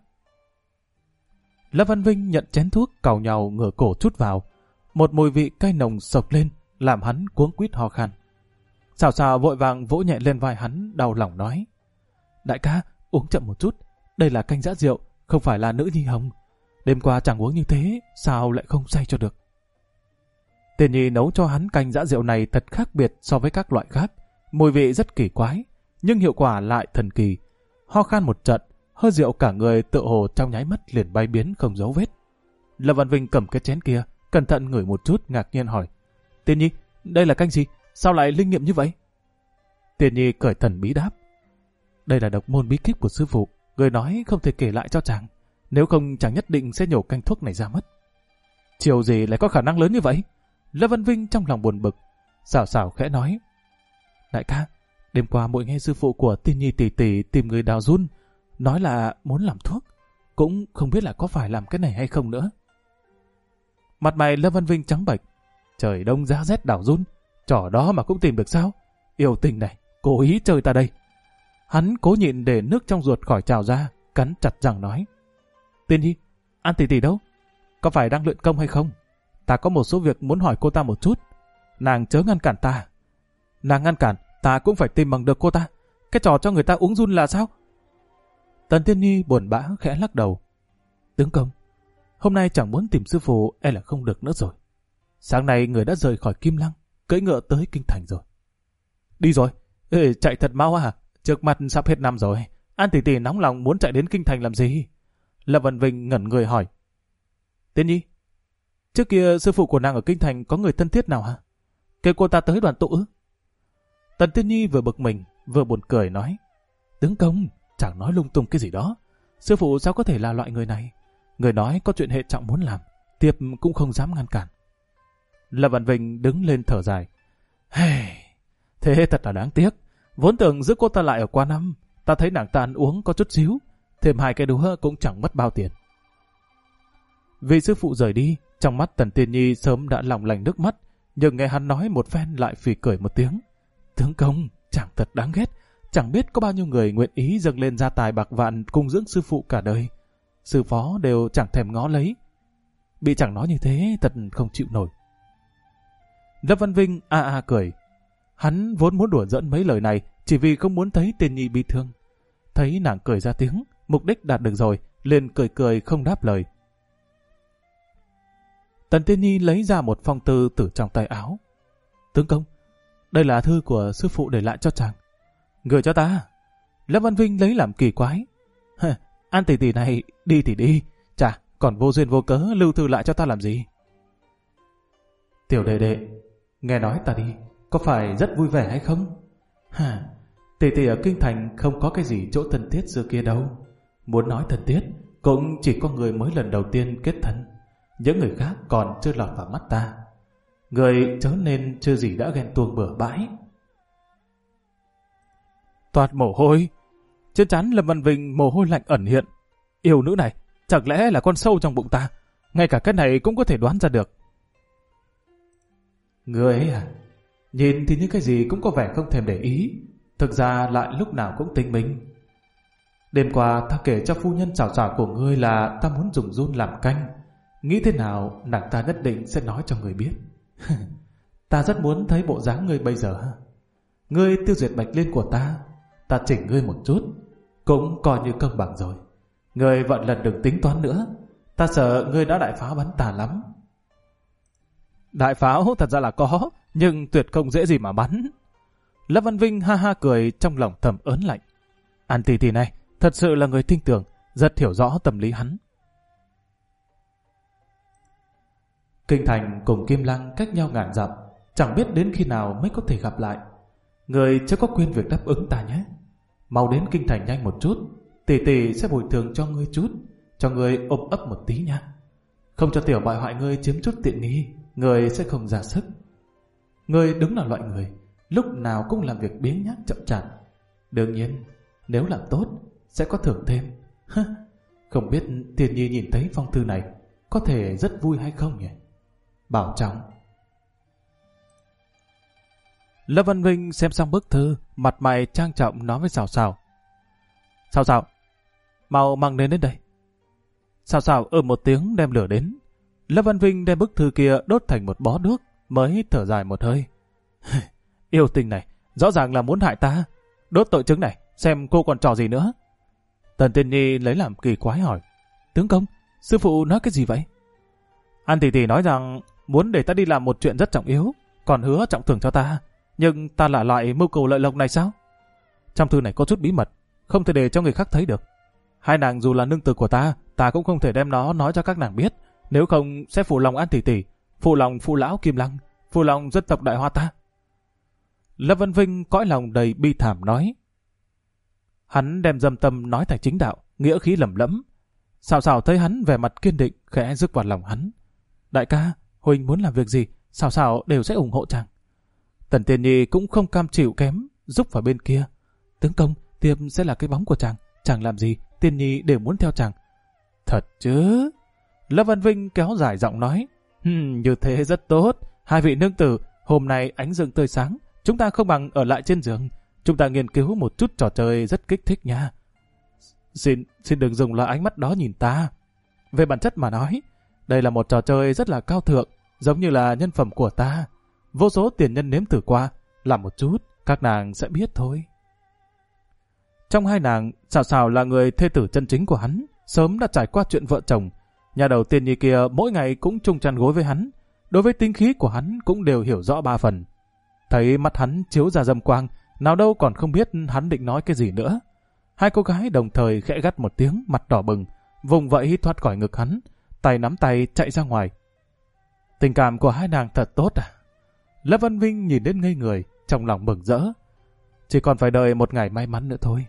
Lâm Văn Vinh nhận chén thuốc, cào nhàu ngửa cổ chút vào. Một mùi vị cay nồng sộc lên, làm hắn cuống quýt ho khan. Xào xào vội vàng vỗ nhẹ lên vai hắn, đau lòng nói. Đại ca, uống chậm một chút. Đây là canh giã rượu, không phải là nữ nhi hồng. Đêm qua chẳng uống như thế, sao lại không say cho được. Tiên Nhi nấu cho hắn canh giã rượu này thật khác biệt so với các loại khác. Mùi vị rất kỳ quái, nhưng hiệu quả lại thần kỳ. Ho khan một trận, hơi rượu cả người tựa hồ trong nháy mắt liền bay biến không dấu vết. Lâm Văn Vinh cầm cái chén kia, cẩn thận ngửi một chút, ngạc nhiên hỏi. Tiên Nhi, đây là canh gì? Sao lại linh nghiệm như vậy? Tiên Nhi cởi thần bí đáp. Đây là độc môn bí kíp của sư phụ, người nói không thể kể lại cho chàng. Nếu không chàng nhất định sẽ nhổ canh thuốc này ra mất. Chiều gì lại có khả năng lớn như vậy? Lâm Văn Vinh trong lòng buồn bực. Xảo xảo khẽ nói. Đại ca, đêm qua muội nghe sư phụ của Tiên Nhi tỷ tỷ tìm người đào run, nói là muốn làm thuốc, cũng không biết là có phải làm cái này hay không nữa. Mặt mày Lâm Văn Vinh trắng bệch. Trời đông giá rét đào run, trò đó mà cũng tìm được sao? Yêu tình này, cố ý chơi ta đây. Hắn cố nhịn để nước trong ruột khỏi trào ra, cắn chặt răng nói. Tiên Nhi, An tỷ tỷ đâu? Có phải đang luyện công hay không? Ta có một số việc muốn hỏi cô ta một chút. Nàng chớ ngăn cản ta. Nàng ngăn cản, ta cũng phải tìm bằng được cô ta. Cái trò cho người ta uống run là sao? Tần Tiên Nhi buồn bã khẽ lắc đầu. Tướng công, hôm nay chẳng muốn tìm sư phụ e là không được nữa rồi. Sáng nay người đã rời khỏi Kim Lăng, cưỡi ngựa tới Kinh Thành rồi. Đi rồi? Ê, chạy thật mau à? Trước mặt sắp hết năm rồi. An tỷ tỷ nóng lòng muốn chạy đến Kinh Thành làm gì? Lâm Văn Vinh ngẩn người hỏi. Tiên Nhi, trước kia sư phụ của nàng ở Kinh Thành có người thân thiết nào hả? Kêu cô ta tới đoàn tụ ư? Tần Tiên Nhi vừa bực mình, vừa buồn cười nói. Tướng công, chẳng nói lung tung cái gì đó. Sư phụ sao có thể là loại người này? Người nói có chuyện hệ trọng muốn làm, Tiệp cũng không dám ngăn cản. Lâm Văn Vinh đứng lên thở dài. Hey, thế thật là đáng tiếc. Vốn tưởng giữ cô ta lại ở qua năm, ta thấy nàng ta ăn uống có chút xíu, thêm 2 cái đũa cũng chẳng mất bao tiền. Vì sư phụ rời đi, trong mắt Tần Tiên Nhi sớm đã lòng lành nước mắt, nhưng nghe hắn nói một phen lại phì cười một tiếng. Tướng công, chẳng thật đáng ghét, chẳng biết có bao nhiêu người nguyện ý dâng lên gia tài bạc vạn cung dưỡng sư phụ cả đời. Sư phó đều chẳng thèm ngó lấy. Bị chẳng nói như thế thật không chịu nổi. Lâm Văn Vinh cười. Hắn vốn muốn đùa giỡn mấy lời này chỉ vì không muốn thấy Tiên Nhi bị thương. Thấy nàng cười ra tiếng, mục đích đạt được rồi, liền cười cười không đáp lời. Tần Tiên Nhi lấy ra một phong thư từ trong tay áo. Tướng công, đây là thư của sư phụ để lại cho chàng. Gửi cho ta. Lâm Văn Vinh lấy làm kỳ quái. An tỷ tỷ này đi thì đi, chà, còn vô duyên vô cớ lưu thư lại cho ta làm gì? Tiểu đệ đệ, nghe nói ta đi, có phải rất vui vẻ hay không? Tỷ tỷ ở Kinh Thành không có cái gì chỗ thân thiết xưa kia đâu. Muốn nói thân thiết, cũng chỉ có người mới lần đầu tiên kết thân. Những người khác còn chưa lọt vào mắt ta. Người chớ nên chưa gì đã ghen tuông bừa bãi. Toát mồ hôi. Trên trán Lâm Văn Vinh mồ hôi lạnh ẩn hiện. Yêu nữ này, Chẳng lẽ là con sâu trong bụng ta? Ngay cả cái này cũng có thể đoán ra được. Ngươi ấy à, nhìn thì những cái gì cũng có vẻ không thèm để ý, thực ra lại lúc nào cũng tinh minh. Đêm qua ta kể cho phu nhân xảo xảo của ngươi là ta muốn dùng giun làm canh. Nghĩ thế nào nàng ta nhất định sẽ nói cho ngươi biết. Ta rất muốn thấy bộ dáng ngươi bây giờ. Ngươi tiêu diệt Bạch Liên của ta chỉnh ngươi một chút, cũng coi như công bằng rồi. Ngươi vận lần đừng tính toán nữa, ta sợ ngươi đã đại pháo bắn tà lắm. Đại pháo thật ra là có, nhưng tuyệt không dễ gì mà bắn. Lâm Văn Vinh ha ha cười, trong lòng thầm ớn lạnh. An tỷ tỷ này thật sự là người tin tưởng, rất hiểu rõ tâm lý hắn. Kinh thành cùng Kim Lăng cách nhau ngàn dặm, chẳng biết đến khi nào mới có thể gặp lại. Người chưa có quên việc đáp ứng ta nhé. Mau đến kinh thành nhanh một chút, tỷ tỷ sẽ bồi thường cho ngươi chút, cho ngươi ôm ấp một tí nha. Không cho tiểu bại hoại ngươi chiếm chút tiện nghi, ngươi sẽ không ra sức. Ngươi đúng là loại người lúc nào cũng làm việc biếng nhác chậm chạp. Đương nhiên nếu làm tốt sẽ có thưởng thêm. Không biết Tiền Nhi nhìn thấy phong thư này có thể rất vui hay không nhỉ? Bảo trọng. Lâm Văn Vinh xem xong bức thư, mặt mày trang trọng nói với Sào Sào. Sào Sào, mau mang đến đây. Sào Sào một tiếng đem lửa đến. Lâm Văn Vinh đem bức thư kia đốt thành một bó nước, mới thở dài một hơi. Yêu tình này, rõ ràng là muốn hại ta. Đốt tội chứng này, xem cô còn trò gì nữa. Tần Tiên Nhi lấy làm kỳ quái hỏi. Tướng công, sư phụ nói cái gì vậy? An tỷ tỷ nói rằng muốn để ta đi làm một chuyện rất trọng yếu, còn hứa trọng thưởng cho ta. Nhưng ta là loại mưu cầu lợi lộc này sao? Trong thư này có chút bí mật, không thể để cho người khác thấy được. Hai nàng dù là nương tử của ta cũng không thể đem nó nói cho các nàng biết. Nếu không sẽ phụ lòng An tỷ tỷ, phụ lòng phụ lão Kim Lăng, phụ lòng dân tộc Đại Hoa ta. Lâm Văn Vinh cõi lòng đầy bi thảm nói. Hắn đem dâm tâm nói thành chính đạo, nghĩa khí lẩm lẫm. Sào Sào thấy hắn vẻ mặt kiên định, khẽ rước vào lòng hắn. Đại ca, huynh muốn làm việc gì, Sào Sào đều sẽ ủng hộ chàng. Tần Tiên Nhi cũng không cam chịu kém, giúp vào bên kia. Tướng công, tiêm sẽ là cái bóng của chàng làm gì, Tiên Nhi đều muốn theo chàng. Thật chứ? Lâm Văn Vinh kéo dài giọng nói. Như thế rất tốt, hai vị nương tử, hôm nay ánh dương tươi sáng, chúng ta không bằng ở lại trên giường, chúng ta nghiên cứu một chút trò chơi rất kích thích nha. Xin đừng dùng loại ánh mắt đó nhìn ta. Về bản chất mà nói, đây là một trò chơi rất là cao thượng, giống như là nhân phẩm của ta. Vô số tiền nhân nếm thử qua, làm một chút, các nàng sẽ biết thôi. Trong hai nàng, Sào Sào là người thê tử chân chính của hắn, sớm đã trải qua chuyện vợ chồng. Nhà đầu Tiên Nhi kia mỗi ngày cũng chung chăn gối với hắn, đối với tính khí của hắn cũng đều hiểu rõ ba phần. Thấy mắt hắn chiếu ra dâm quang, nào đâu còn không biết hắn định nói cái gì nữa. Hai cô gái đồng thời khẽ gắt một tiếng, mặt đỏ bừng, vùng vẫy thoát khỏi ngực hắn, tay nắm tay chạy ra ngoài. Tình cảm của hai nàng thật tốt à? Lâm Văn Vinh nhìn đến ngây người, trong lòng mừng rỡ. Chỉ còn phải đợi một ngày may mắn nữa thôi.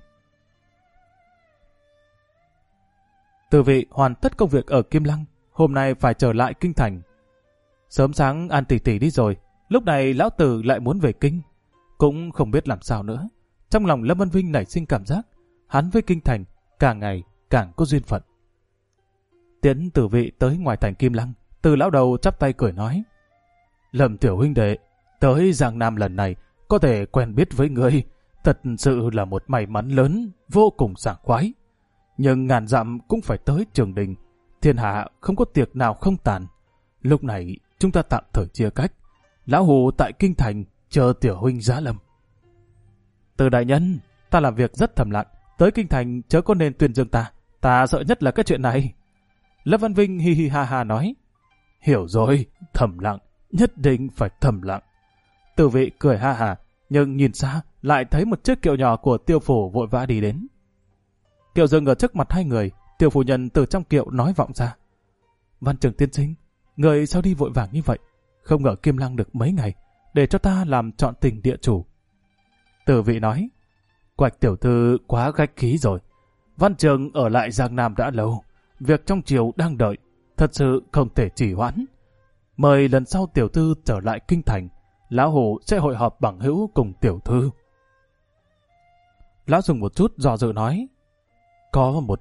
Từ vị hoàn tất công việc ở Kim Lăng, hôm nay phải trở lại kinh thành. Sớm sáng An tỷ tỷ đi rồi, lúc này lão tử lại muốn về kinh, cũng không biết làm sao nữa. Trong lòng Lâm Văn Vinh nảy sinh cảm giác, hắn với kinh thành càng ngày càng có duyên phận. Tiễn Tử vị tới ngoài thành Kim Lăng, Từ lão đầu chắp tay cười nói: Lâm tiểu huynh đệ, tới Giang Nam lần này có thể quen biết với ngươi, thật sự là một may mắn lớn, vô cùng sảng khoái. Nhưng ngàn dặm cũng phải tới Trường Đình, thiên hạ không có tiệc nào không tàn. Lúc này chúng ta tạm thời chia cách, lão hù tại kinh thành chờ tiểu huynh giá lâm. Từ đại nhân, ta làm việc rất thầm lặng, tới kinh thành chớ có nên tuyên dương ta sợ nhất là cái chuyện này. Lâm Văn Vinh hi hi ha ha nói: Hiểu rồi, thầm lặng, nhất định phải thầm lặng. Từ vị cười ha ha, nhưng nhìn xa lại thấy một chiếc kiệu nhỏ của Tiêu phủ vội vã đi đến. Kiệu dừng ở trước mặt hai người, Tiêu phu nhân từ trong kiệu nói vọng ra: Văn Trường tiên sinh, người sao đi vội vàng như vậy? Không ở Kim Lăng được mấy ngày, để cho ta làm trọn tình địa chủ. Từ vị nói: Quạch tiểu thư quá khách khí rồi. Văn Trường ở lại Giang Nam đã lâu, việc trong triều đang đợi, thật sự không thể trì hoãn. Mời lần sau tiểu thư trở lại kinh thành, lão hủ sẽ hội họp bằng hữu cùng tiểu thư. Lão dừng một chút dò dự nói: Có một việc,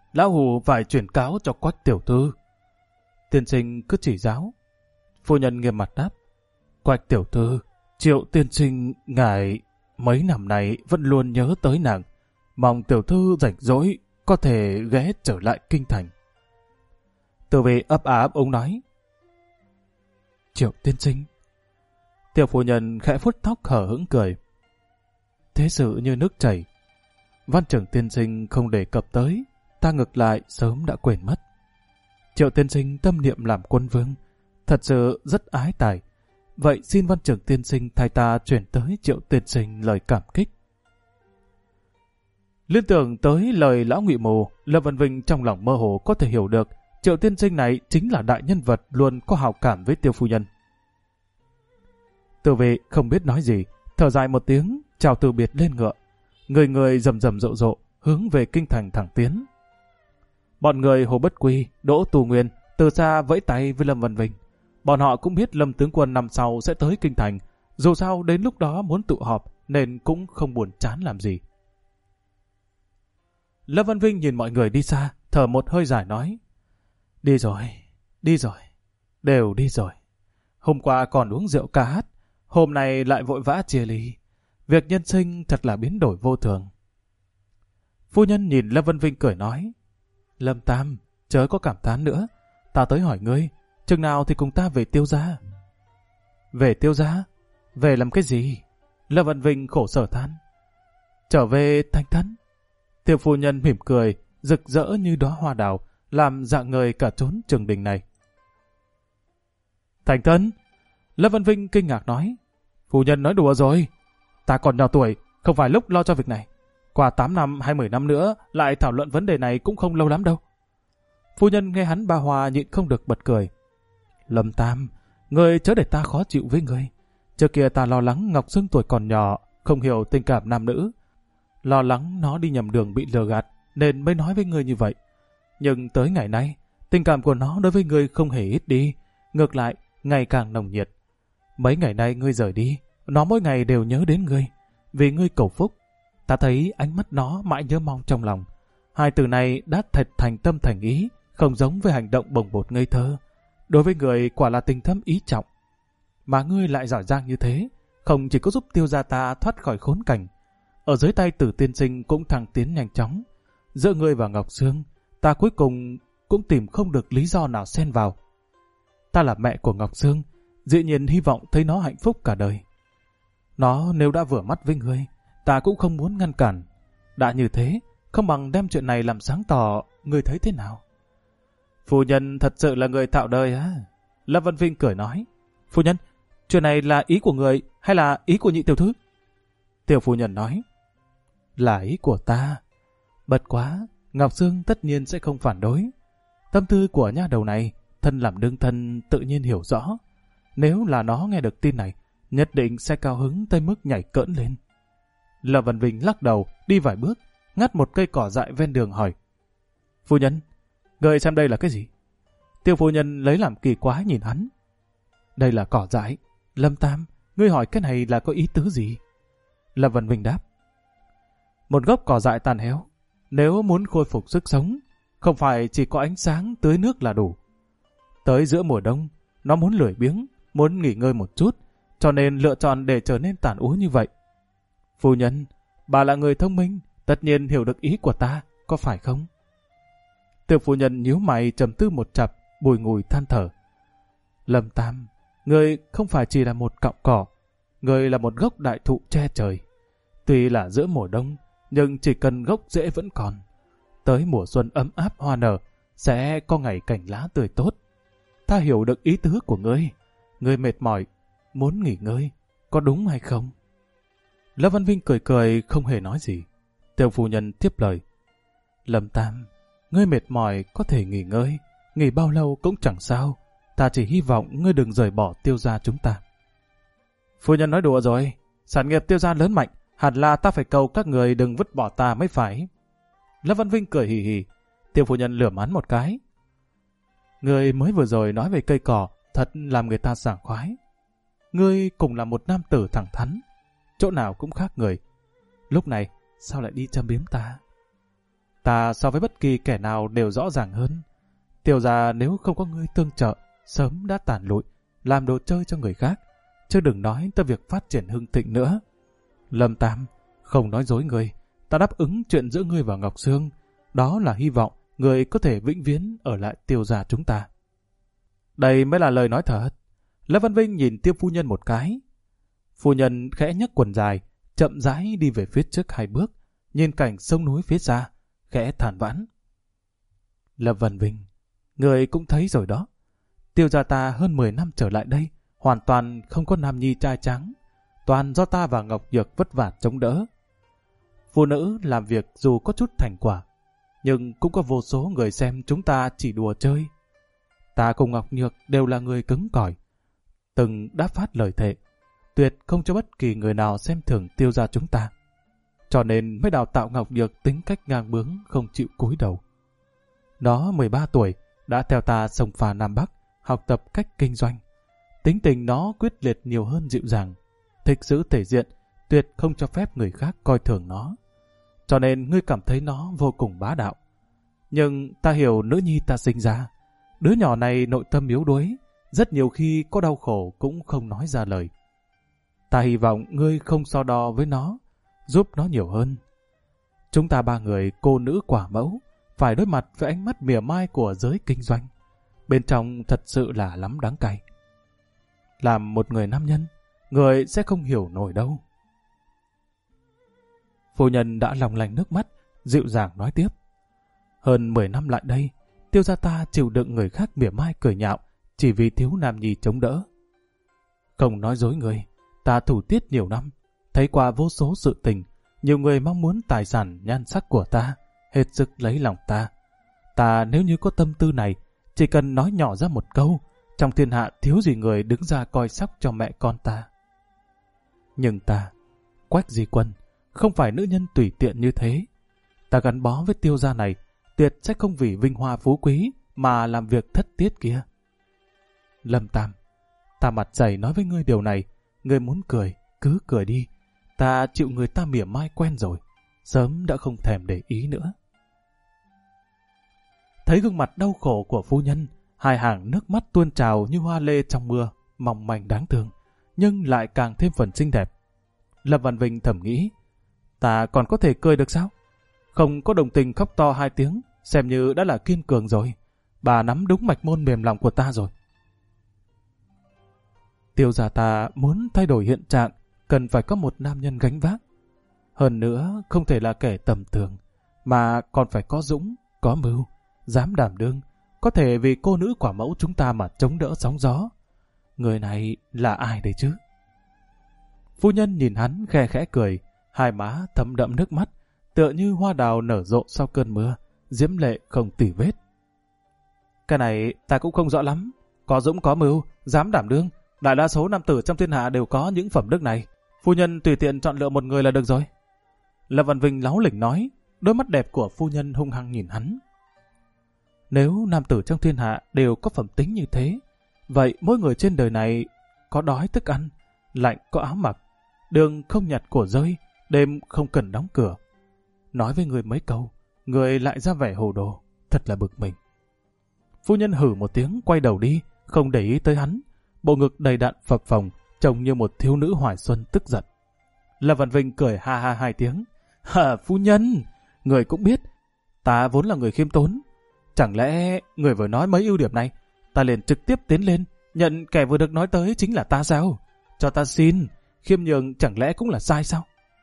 Lão Hù phải chuyển cáo cho Quách tiểu thư. Tiên sinh cứ chỉ giáo. Phu nhân nghiêm mặt đáp. Quách tiểu thư, Triệu tiên sinh ngài mấy năm nay vẫn luôn nhớ tới nàng. Mong tiểu thư rảnh rỗi có thể ghé trở lại kinh thành. Từ vị ấp á ấp úng nói. Triệu tiên sinh. Tiểu phu nhân khẽ phút tóc hở hững cười. Thế sự như nước chảy. Văn trưởng tiên sinh không đề cập tới, ta ngược lại sớm đã quên mất. Triệu tiên sinh tâm niệm làm quân vương, thật sự rất ái tài. Vậy xin văn trưởng tiên sinh thay ta chuyển tới Triệu tiên sinh lời cảm kích. Liên tưởng tới lời lão Ngụy Mù, Lâm Văn Vinh trong lòng mơ hồ có thể hiểu được Triệu tiên sinh này chính là đại nhân vật luôn có hảo cảm với Tiêu phu nhân. Từ vị không biết nói gì, thở dài một tiếng, chào từ biệt lên ngựa. Người người rầm rầm rộ rộ, hướng về kinh thành thẳng tiến. Bọn người Hồ Bất Quy, Đỗ Tù Nguyên từ xa vẫy tay với Lâm Văn Vinh. Bọn họ cũng biết Lâm tướng quân năm sau sẽ tới kinh thành, dù sao đến lúc đó muốn tụ họp nên cũng không buồn chán làm gì. Lâm Văn Vinh nhìn mọi người đi xa, thở một hơi dài nói. Đi rồi, đều đi rồi. Hôm qua còn uống rượu ca hát, hôm nay lại vội vã chia ly. Việc nhân sinh thật là biến đổi vô thường. Phu nhân nhìn Lâm Văn Vinh cười nói. Lâm Tam, chớ có cảm thán nữa. Ta tới hỏi ngươi, chừng nào thì cùng ta về Tiêu gia? Về Tiêu gia? Về làm cái gì? Lâm Văn Vinh khổ sở than. Trở về Thanh Thân. Tiêu phu nhân mỉm cười, rực rỡ như đóa hoa đào, làm rạng ngời cả chốn Trường Đình này. Thành Thân? Lâm Văn Vinh kinh ngạc nói. Phu nhân nói đùa rồi. Ta còn nhỏ tuổi, không phải lúc lo cho việc này. Qua 8 năm hay 10 năm nữa, lại thảo luận vấn đề này cũng không lâu lắm đâu. Phu nhân nghe hắn ba hoa nhịn không được bật cười. Lâm Tam, ngươi chớ để ta khó chịu với ngươi. Trước kia ta lo lắng Ngọc Sương tuổi còn nhỏ, không hiểu tình cảm nam nữ. Lo lắng nó đi nhầm đường bị lừa gạt, nên mới nói với ngươi như vậy. Nhưng tới ngày nay, tình cảm của nó đối với ngươi không hề ít đi, ngược lại, ngày càng nồng nhiệt. Mấy ngày nay ngươi rời đi, nó mỗi ngày đều nhớ đến ngươi, vì ngươi cầu phúc. Ta thấy ánh mắt nó mãi nhớ mong trong lòng. Hai từ này đã thật thành tâm thành ý, không giống với hành động bồng bột ngây thơ. Đối với người quả là tình thâm ý trọng. Mà ngươi lại giỏi giang như thế, không chỉ có giúp Tiêu gia ta thoát khỏi khốn cảnh. Ở dưới tay Tử tiên sinh cũng thăng tiến nhanh chóng. Giữa ngươi và Ngọc Sương, ta cuối cùng cũng tìm không được lý do nào xen vào. Ta là mẹ của Ngọc Sương, dĩ nhiên hy vọng thấy nó hạnh phúc cả đời. Nó nếu đã vừa mắt với ngươi, ta cũng không muốn ngăn cản. Đã như thế, không bằng đem chuyện này làm sáng tỏ, ngươi thấy thế nào? Phu nhân thật sự là người thạo đời á. Lâm Văn Vinh cười nói. Phu nhân, chuyện này là ý của người hay là ý của nhị tiểu thư? Tiểu phu nhân nói. Là ý của ta. Bật quá, Ngọc Sương tất nhiên sẽ không phản đối. Tâm tư của nha đầu này, thân làm đương thân tự nhiên hiểu rõ. Nếu là nó nghe được tin này, nhất định sẽ cao hứng tới mức nhảy cỡn lên. Lâm Văn Vinh lắc đầu, đi vài bước, ngắt một cây cỏ dại ven đường hỏi. Phu nhân, người xem đây là cái gì? Tiêu phu nhân lấy làm kỳ quái nhìn hắn. Đây là cỏ dại. Lâm Tam, ngươi hỏi cái này là có ý tứ gì? Lâm Văn Vinh đáp. Một gốc cỏ dại tàn héo, nếu muốn khôi phục sức sống, không phải chỉ có ánh sáng tưới nước là đủ. Tới giữa mùa đông, nó muốn lười biếng, muốn nghỉ ngơi một chút, cho nên lựa chọn để trở nên tàn úa như vậy. Phu nhân, bà là người thông minh, tất nhiên hiểu được ý của ta, có phải không? Tiêu phu nhân nhíu mày trầm tư một chập, bùi ngùi than thở. Lâm Tam, người không phải chỉ là một cọng cỏ, người là một gốc đại thụ che trời. Tuy là giữa mùa đông, nhưng chỉ cần gốc rễ vẫn còn. Tới mùa xuân ấm áp hoa nở, sẽ có ngày cảnh lá tươi tốt. Ta hiểu được ý tứ của ngươi. Ngươi mệt mỏi, muốn nghỉ ngơi, có đúng hay không? Lâm Văn Vinh cười cười không hề nói gì. Tiêu phu nhân tiếp lời. Lâm Tam, ngươi mệt mỏi có thể nghỉ ngơi, nghỉ bao lâu cũng chẳng sao. Ta chỉ hy vọng ngươi đừng rời bỏ Tiêu gia chúng ta. Phu nhân nói đùa rồi, sản nghiệp Tiêu gia lớn mạnh, hẳn là ta phải cầu các người đừng vứt bỏ ta mới phải. Lâm Văn Vinh cười hì hì. Tiêu phu nhân lườm hắn một cái. Ngươi mới vừa rồi nói về cây cỏ, thật làm người ta sảng khoái. Ngươi cũng là một nam tử thẳng thắn, chỗ nào cũng khác người. Lúc này, sao lại đi châm biếm ta? Ta so với bất kỳ kẻ nào đều rõ ràng hơn. Tiêu gia nếu không có ngươi tương trợ, sớm đã tàn lụi, làm đồ chơi cho người khác, chứ đừng nói tới việc phát triển hưng thịnh nữa. Lâm Tam, không nói dối ngươi, ta đáp ứng chuyện giữa ngươi và Ngọc Sương. Đó là hy vọng ngươi có thể vĩnh viễn ở lại Tiêu gia chúng ta. Đây mới là lời nói thật. Lâm Văn Vinh nhìn Tiêu phu nhân một cái. Phu nhân khẽ nhấc quần dài, chậm rãi đi về phía trước 2 bước, nhìn cảnh sông núi phía xa, khẽ than vãn. Lâm Văn Vinh, người cũng thấy rồi đó. Tiêu gia ta hơn 10 năm trở lại đây, hoàn toàn không có nam nhi trai trắng, toàn do ta và Ngọc Nhược vất vả chống đỡ. Phụ nữ làm việc dù có chút thành quả, nhưng cũng có vô số người xem chúng ta chỉ đùa chơi. Ta cùng Ngọc Nhược đều là người cứng cỏi, từng đã phát lời thệ, tuyệt không cho bất kỳ người nào xem thường Tiêu gia chúng ta. Cho nên mới đào tạo Ngọc Nhược tính cách ngang bướng, không chịu cúi đầu. Nó 13 tuổi, đã theo ta sông pha Nam Bắc, học tập cách kinh doanh. Tính tình nó quyết liệt nhiều hơn dịu dàng, thích giữ thể diện, tuyệt không cho phép người khác coi thường nó. Cho nên ngươi cảm thấy nó vô cùng bá đạo. Nhưng ta hiểu nữ nhi ta sinh ra, đứa nhỏ này nội tâm yếu đuối, rất nhiều khi có đau khổ cũng không nói ra lời. Ta hy vọng ngươi không so đo với nó, giúp nó nhiều hơn. Chúng ta 3 người cô nữ quả mẫu, phải đối mặt với ánh mắt mỉa mai của giới kinh doanh. Bên trong thật sự là lắm đắng cay. Làm một người nam nhân, người sẽ không hiểu nổi đâu. Phu nhân đã lòng lành nước mắt, dịu dàng nói tiếp. Hơn 10 năm lại đây, Tiêu gia ta chịu đựng người khác mỉa mai cười nhạo, chỉ vì thiếu nam nhi chống đỡ. Không nói dối người, ta thủ tiết nhiều năm, thấy qua vô số sự tình, nhiều người mong muốn tài sản nhan sắc của ta, hết sức lấy lòng ta. Ta nếu như có tâm tư này, chỉ cần nói nhỏ ra một câu, trong thiên hạ thiếu gì người đứng ra coi sóc cho mẹ con ta. Nhưng ta, Quách Di Quân, không phải nữ nhân tùy tiện như thế. Ta gắn bó với Tiêu gia này, tuyệt sẽ không vì vinh hoa phú quý mà làm việc thất tiết kia. Lâm Tam, ta mặt dày nói với ngươi điều này, ngươi muốn cười, cứ cười đi. Ta chịu người ta mỉa mai quen rồi, sớm đã không thèm để ý nữa. Thấy gương mặt đau khổ của phu nhân, 2 hàng nước mắt tuôn trào như hoa lê trong mưa, mỏng manh đáng thương, nhưng lại càng thêm phần xinh đẹp. Lâm Văn Vinh thầm nghĩ, ta còn có thể cười được sao? Không có đồng tình khóc to 2 tiếng, xem như đã là kiên cường rồi. Bà nắm đúng mạch môn mềm lòng của ta rồi. Tiêu gia ta muốn thay đổi hiện trạng, cần phải có một nam nhân gánh vác. Hơn nữa, không thể là kẻ tầm thường, mà còn phải có dũng, có mưu, dám đảm đương, có thể vì cô nữ quả mẫu chúng ta mà chống đỡ sóng gió. Người này là ai đấy chứ? Phu nhân nhìn hắn khe khẽ cười, 2 má thấm đẫm nước mắt, tựa như hoa đào nở rộ sau cơn mưa, diễm lệ không tì vết. Cái này ta cũng không rõ lắm, có dũng có mưu, dám đảm đương, đại đa số nam tử trong thiên hạ đều có những phẩm đức này. Phu nhân tùy tiện chọn lựa một người là được rồi. Lâm Văn Vinh láu lỉnh nói, đôi mắt đẹp của phu nhân hung hăng nhìn hắn. Nếu nam tử trong thiên hạ đều có phẩm tính như thế, vậy mỗi người trên đời này có đói thức ăn, lạnh có áo mặc, đường không nhặt của rơi, đêm không cần đóng cửa. Nói với người mấy câu, người lại ra vẻ hồ đồ, thật là bực mình. Phu nhân hử một tiếng quay đầu đi, không để ý tới hắn, bộ ngực đầy đặn phập phồng, trông như một thiếu nữ hoài xuân tức giận. Lâm Văn Vinh cười ha ha 2 tiếng. Hả phu nhân, người cũng biết, ta vốn là người khiêm tốn. Chẳng lẽ người vừa nói mấy ưu điểm này, ta liền trực tiếp tiến lên, nhận kẻ vừa được nói tới chính là ta sao? Cho ta xin, khiêm nhường chẳng lẽ cũng là sai sao?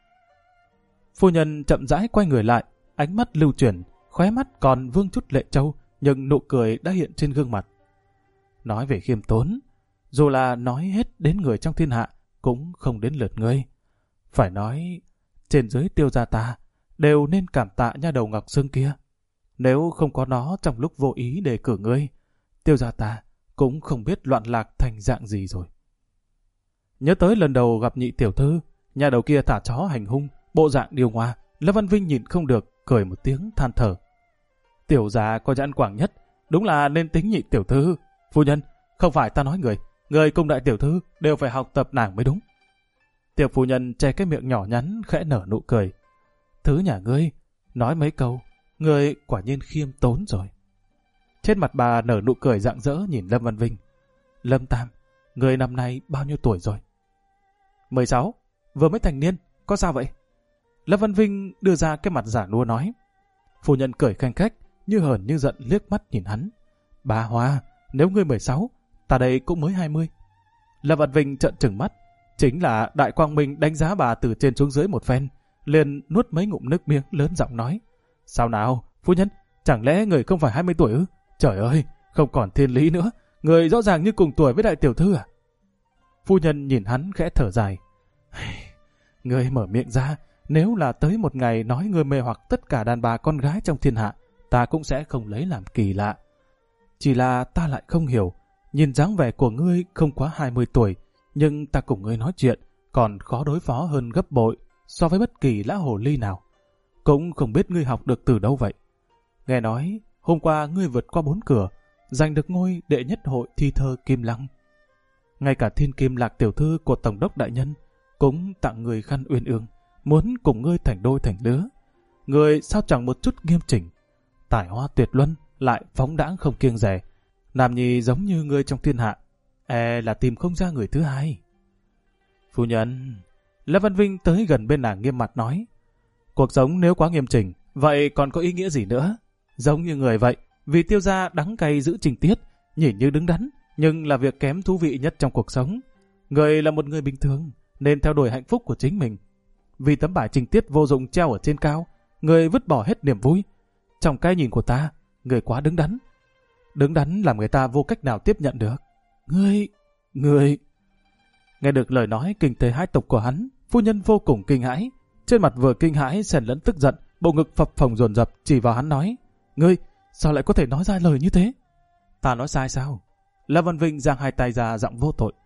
Phu nhân chậm rãi quay người lại, ánh mắt lưu chuyển, khóe mắt còn vương chút lệ trâu, nhưng nụ cười đã hiện trên gương mặt. Nói về khiêm tốn, dù là nói hết đến người trong thiên hạ, cũng không đến lượt ngươi. Phải nói, trên dưới Tiêu gia ta, đều nên cảm tạ nha đầu Ngọc Sương kia. Nếu không có nó trong lúc vô ý đề cử ngươi, Tiêu gia ta cũng không biết loạn lạc thành dạng gì rồi. Nhớ tới lần đầu gặp nhị tiểu thư, nhà đầu kia thả chó hành hung, bộ dạng điều hòa, Lâm Văn Vinh nhìn không được, cười một tiếng than thở. Tiểu gia có nhãn quảng nhất, đúng là nên tính nhị tiểu thư. Phu nhân, không phải ta nói người cùng đại tiểu thư đều phải học tập nàng mới đúng. Tiểu phu nhân che cái miệng nhỏ nhắn khẽ nở nụ cười. Thứ nhà ngươi, nói mấy câu, Người quả nhiên khiêm tốn rồi. Trên mặt bà nở nụ cười rạng rỡ nhìn Lâm Văn Vinh. Lâm Tam, người năm nay bao nhiêu tuổi rồi? 16, vừa mới thành niên, có sao vậy? Lâm Văn Vinh đưa ra cái mặt giả nua nói. Phu nhân cười khanh khách, như hờn như giận liếc mắt nhìn hắn. Bà Hoa, nếu ngươi 16, ta đây cũng mới 20. Lâm Văn Vinh trợn trừng mắt. Chính là Đại Quang Minh đánh giá bà từ trên xuống dưới một phen, liền nuốt mấy ngụm nước miếng lớn giọng nói. Sao nào, phu nhân, chẳng lẽ người không phải 20 tuổi ư? Trời ơi, không còn thiên lý nữa, người rõ ràng như cùng tuổi với đại tiểu thư à? Phu nhân nhìn hắn khẽ thở dài. Người mở miệng ra, nếu là tới một ngày nói người mê hoặc tất cả đàn bà con gái trong thiên hạ, ta cũng sẽ không lấy làm kỳ lạ. Chỉ là ta lại không hiểu, nhìn dáng vẻ của ngươi không quá 20 tuổi, nhưng ta cùng ngươi nói chuyện còn khó đối phó hơn gấp bội so với bất kỳ lã hồ ly nào. Cũng không biết ngươi học được từ đâu vậy. Nghe nói, hôm qua ngươi vượt qua 4 cửa, giành được ngôi đệ nhất hội thi thơ Kim Lăng. Ngay cả thiên kim Lạc tiểu thư của Tổng đốc đại nhân cũng tặng người khăn uyên ương, muốn cùng ngươi thành đôi thành đứa. Ngươi sao chẳng một chút nghiêm chỉnh, tài hoa tuyệt luân, lại phóng đãng không kiêng dè. Nam nhi giống như ngươi trong thiên hạ, là tìm không ra người thứ hai. Phu nhân, Lâm Văn Vinh tới gần bên nàng nghiêm mặt nói. Cuộc sống nếu quá nghiêm chỉnh, vậy còn có ý nghĩa gì nữa? Giống như người vậy, vì tiêu gia đắng cay giữ trình tiết, nhìn như đứng đắn, nhưng là việc kém thú vị nhất trong cuộc sống. Người là một người bình thường, nên theo đuổi hạnh phúc của chính mình. Vì tấm bài trình tiết vô dụng treo ở trên cao, người vứt bỏ hết niềm vui. Trong cái nhìn của ta, người quá đứng đắn. Đứng đắn làm người ta vô cách nào tiếp nhận được. Ngươi... Nghe được lời nói kinh tế hãi tục của hắn, phu nhân vô cùng kinh hãi. Trên mặt vừa kinh hãi xen lẫn tức giận, bộ ngực phập phồng dồn dập chỉ vào hắn nói. Ngươi, sao lại có thể nói ra lời như thế? Ta nói sai sao? Lâm Văn Vinh giang hai tay ra giọng vô tội.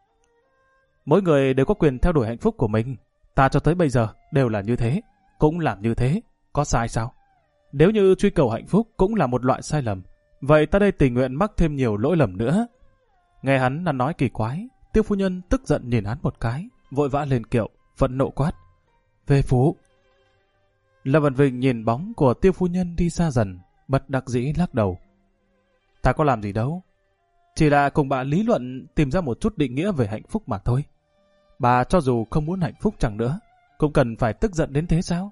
Mỗi người đều có quyền theo đuổi hạnh phúc của mình. Ta cho tới bây giờ đều là như thế, cũng làm như thế. Có sai sao? Nếu như truy cầu hạnh phúc cũng là một loại sai lầm, vậy ta đây tình nguyện mắc thêm nhiều lỗi lầm nữa. Nghe hắn ăn nói kỳ quái, Tiêu phu nhân tức giận nhìn hắn một cái, vội vã lên kiệu, phẫn nộ quát. Về phủ. Lâm Văn Vinh nhìn bóng của Tiêu phu nhân đi xa dần, bất đắc dĩ lắc đầu. Ta có làm gì đâu, chỉ là cùng bà lý luận tìm ra một chút định nghĩa về hạnh phúc mà thôi. Bà cho dù không muốn hạnh phúc chẳng nữa, cũng cần phải tức giận đến thế sao?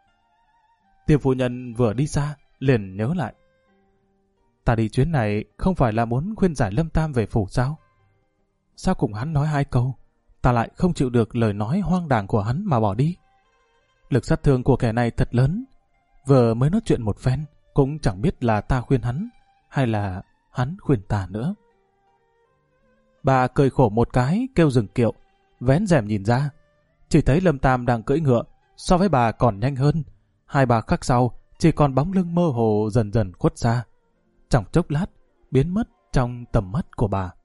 Tiêu phu nhân vừa đi xa, liền nhớ lại. Ta đi chuyến này không phải là muốn khuyên giải Lâm Tam về phủ sao? Sao cùng hắn nói hai câu, ta lại không chịu được lời nói hoang đàng của hắn mà bỏ đi? Lực sát thương của kẻ này thật lớn, vừa mới nói chuyện một phen, cũng chẳng biết là ta khuyên hắn, hay là hắn khuyên ta nữa. Bà cười khổ một cái, kêu dừng kiệu, vén rèm nhìn ra, chỉ thấy Lâm Tam đang cưỡi ngựa, so với bà còn nhanh hơn. Hai bà khắc sau, chỉ còn bóng lưng mơ hồ dần dần khuất xa, trong chốc lát biến mất trong tầm mắt của bà.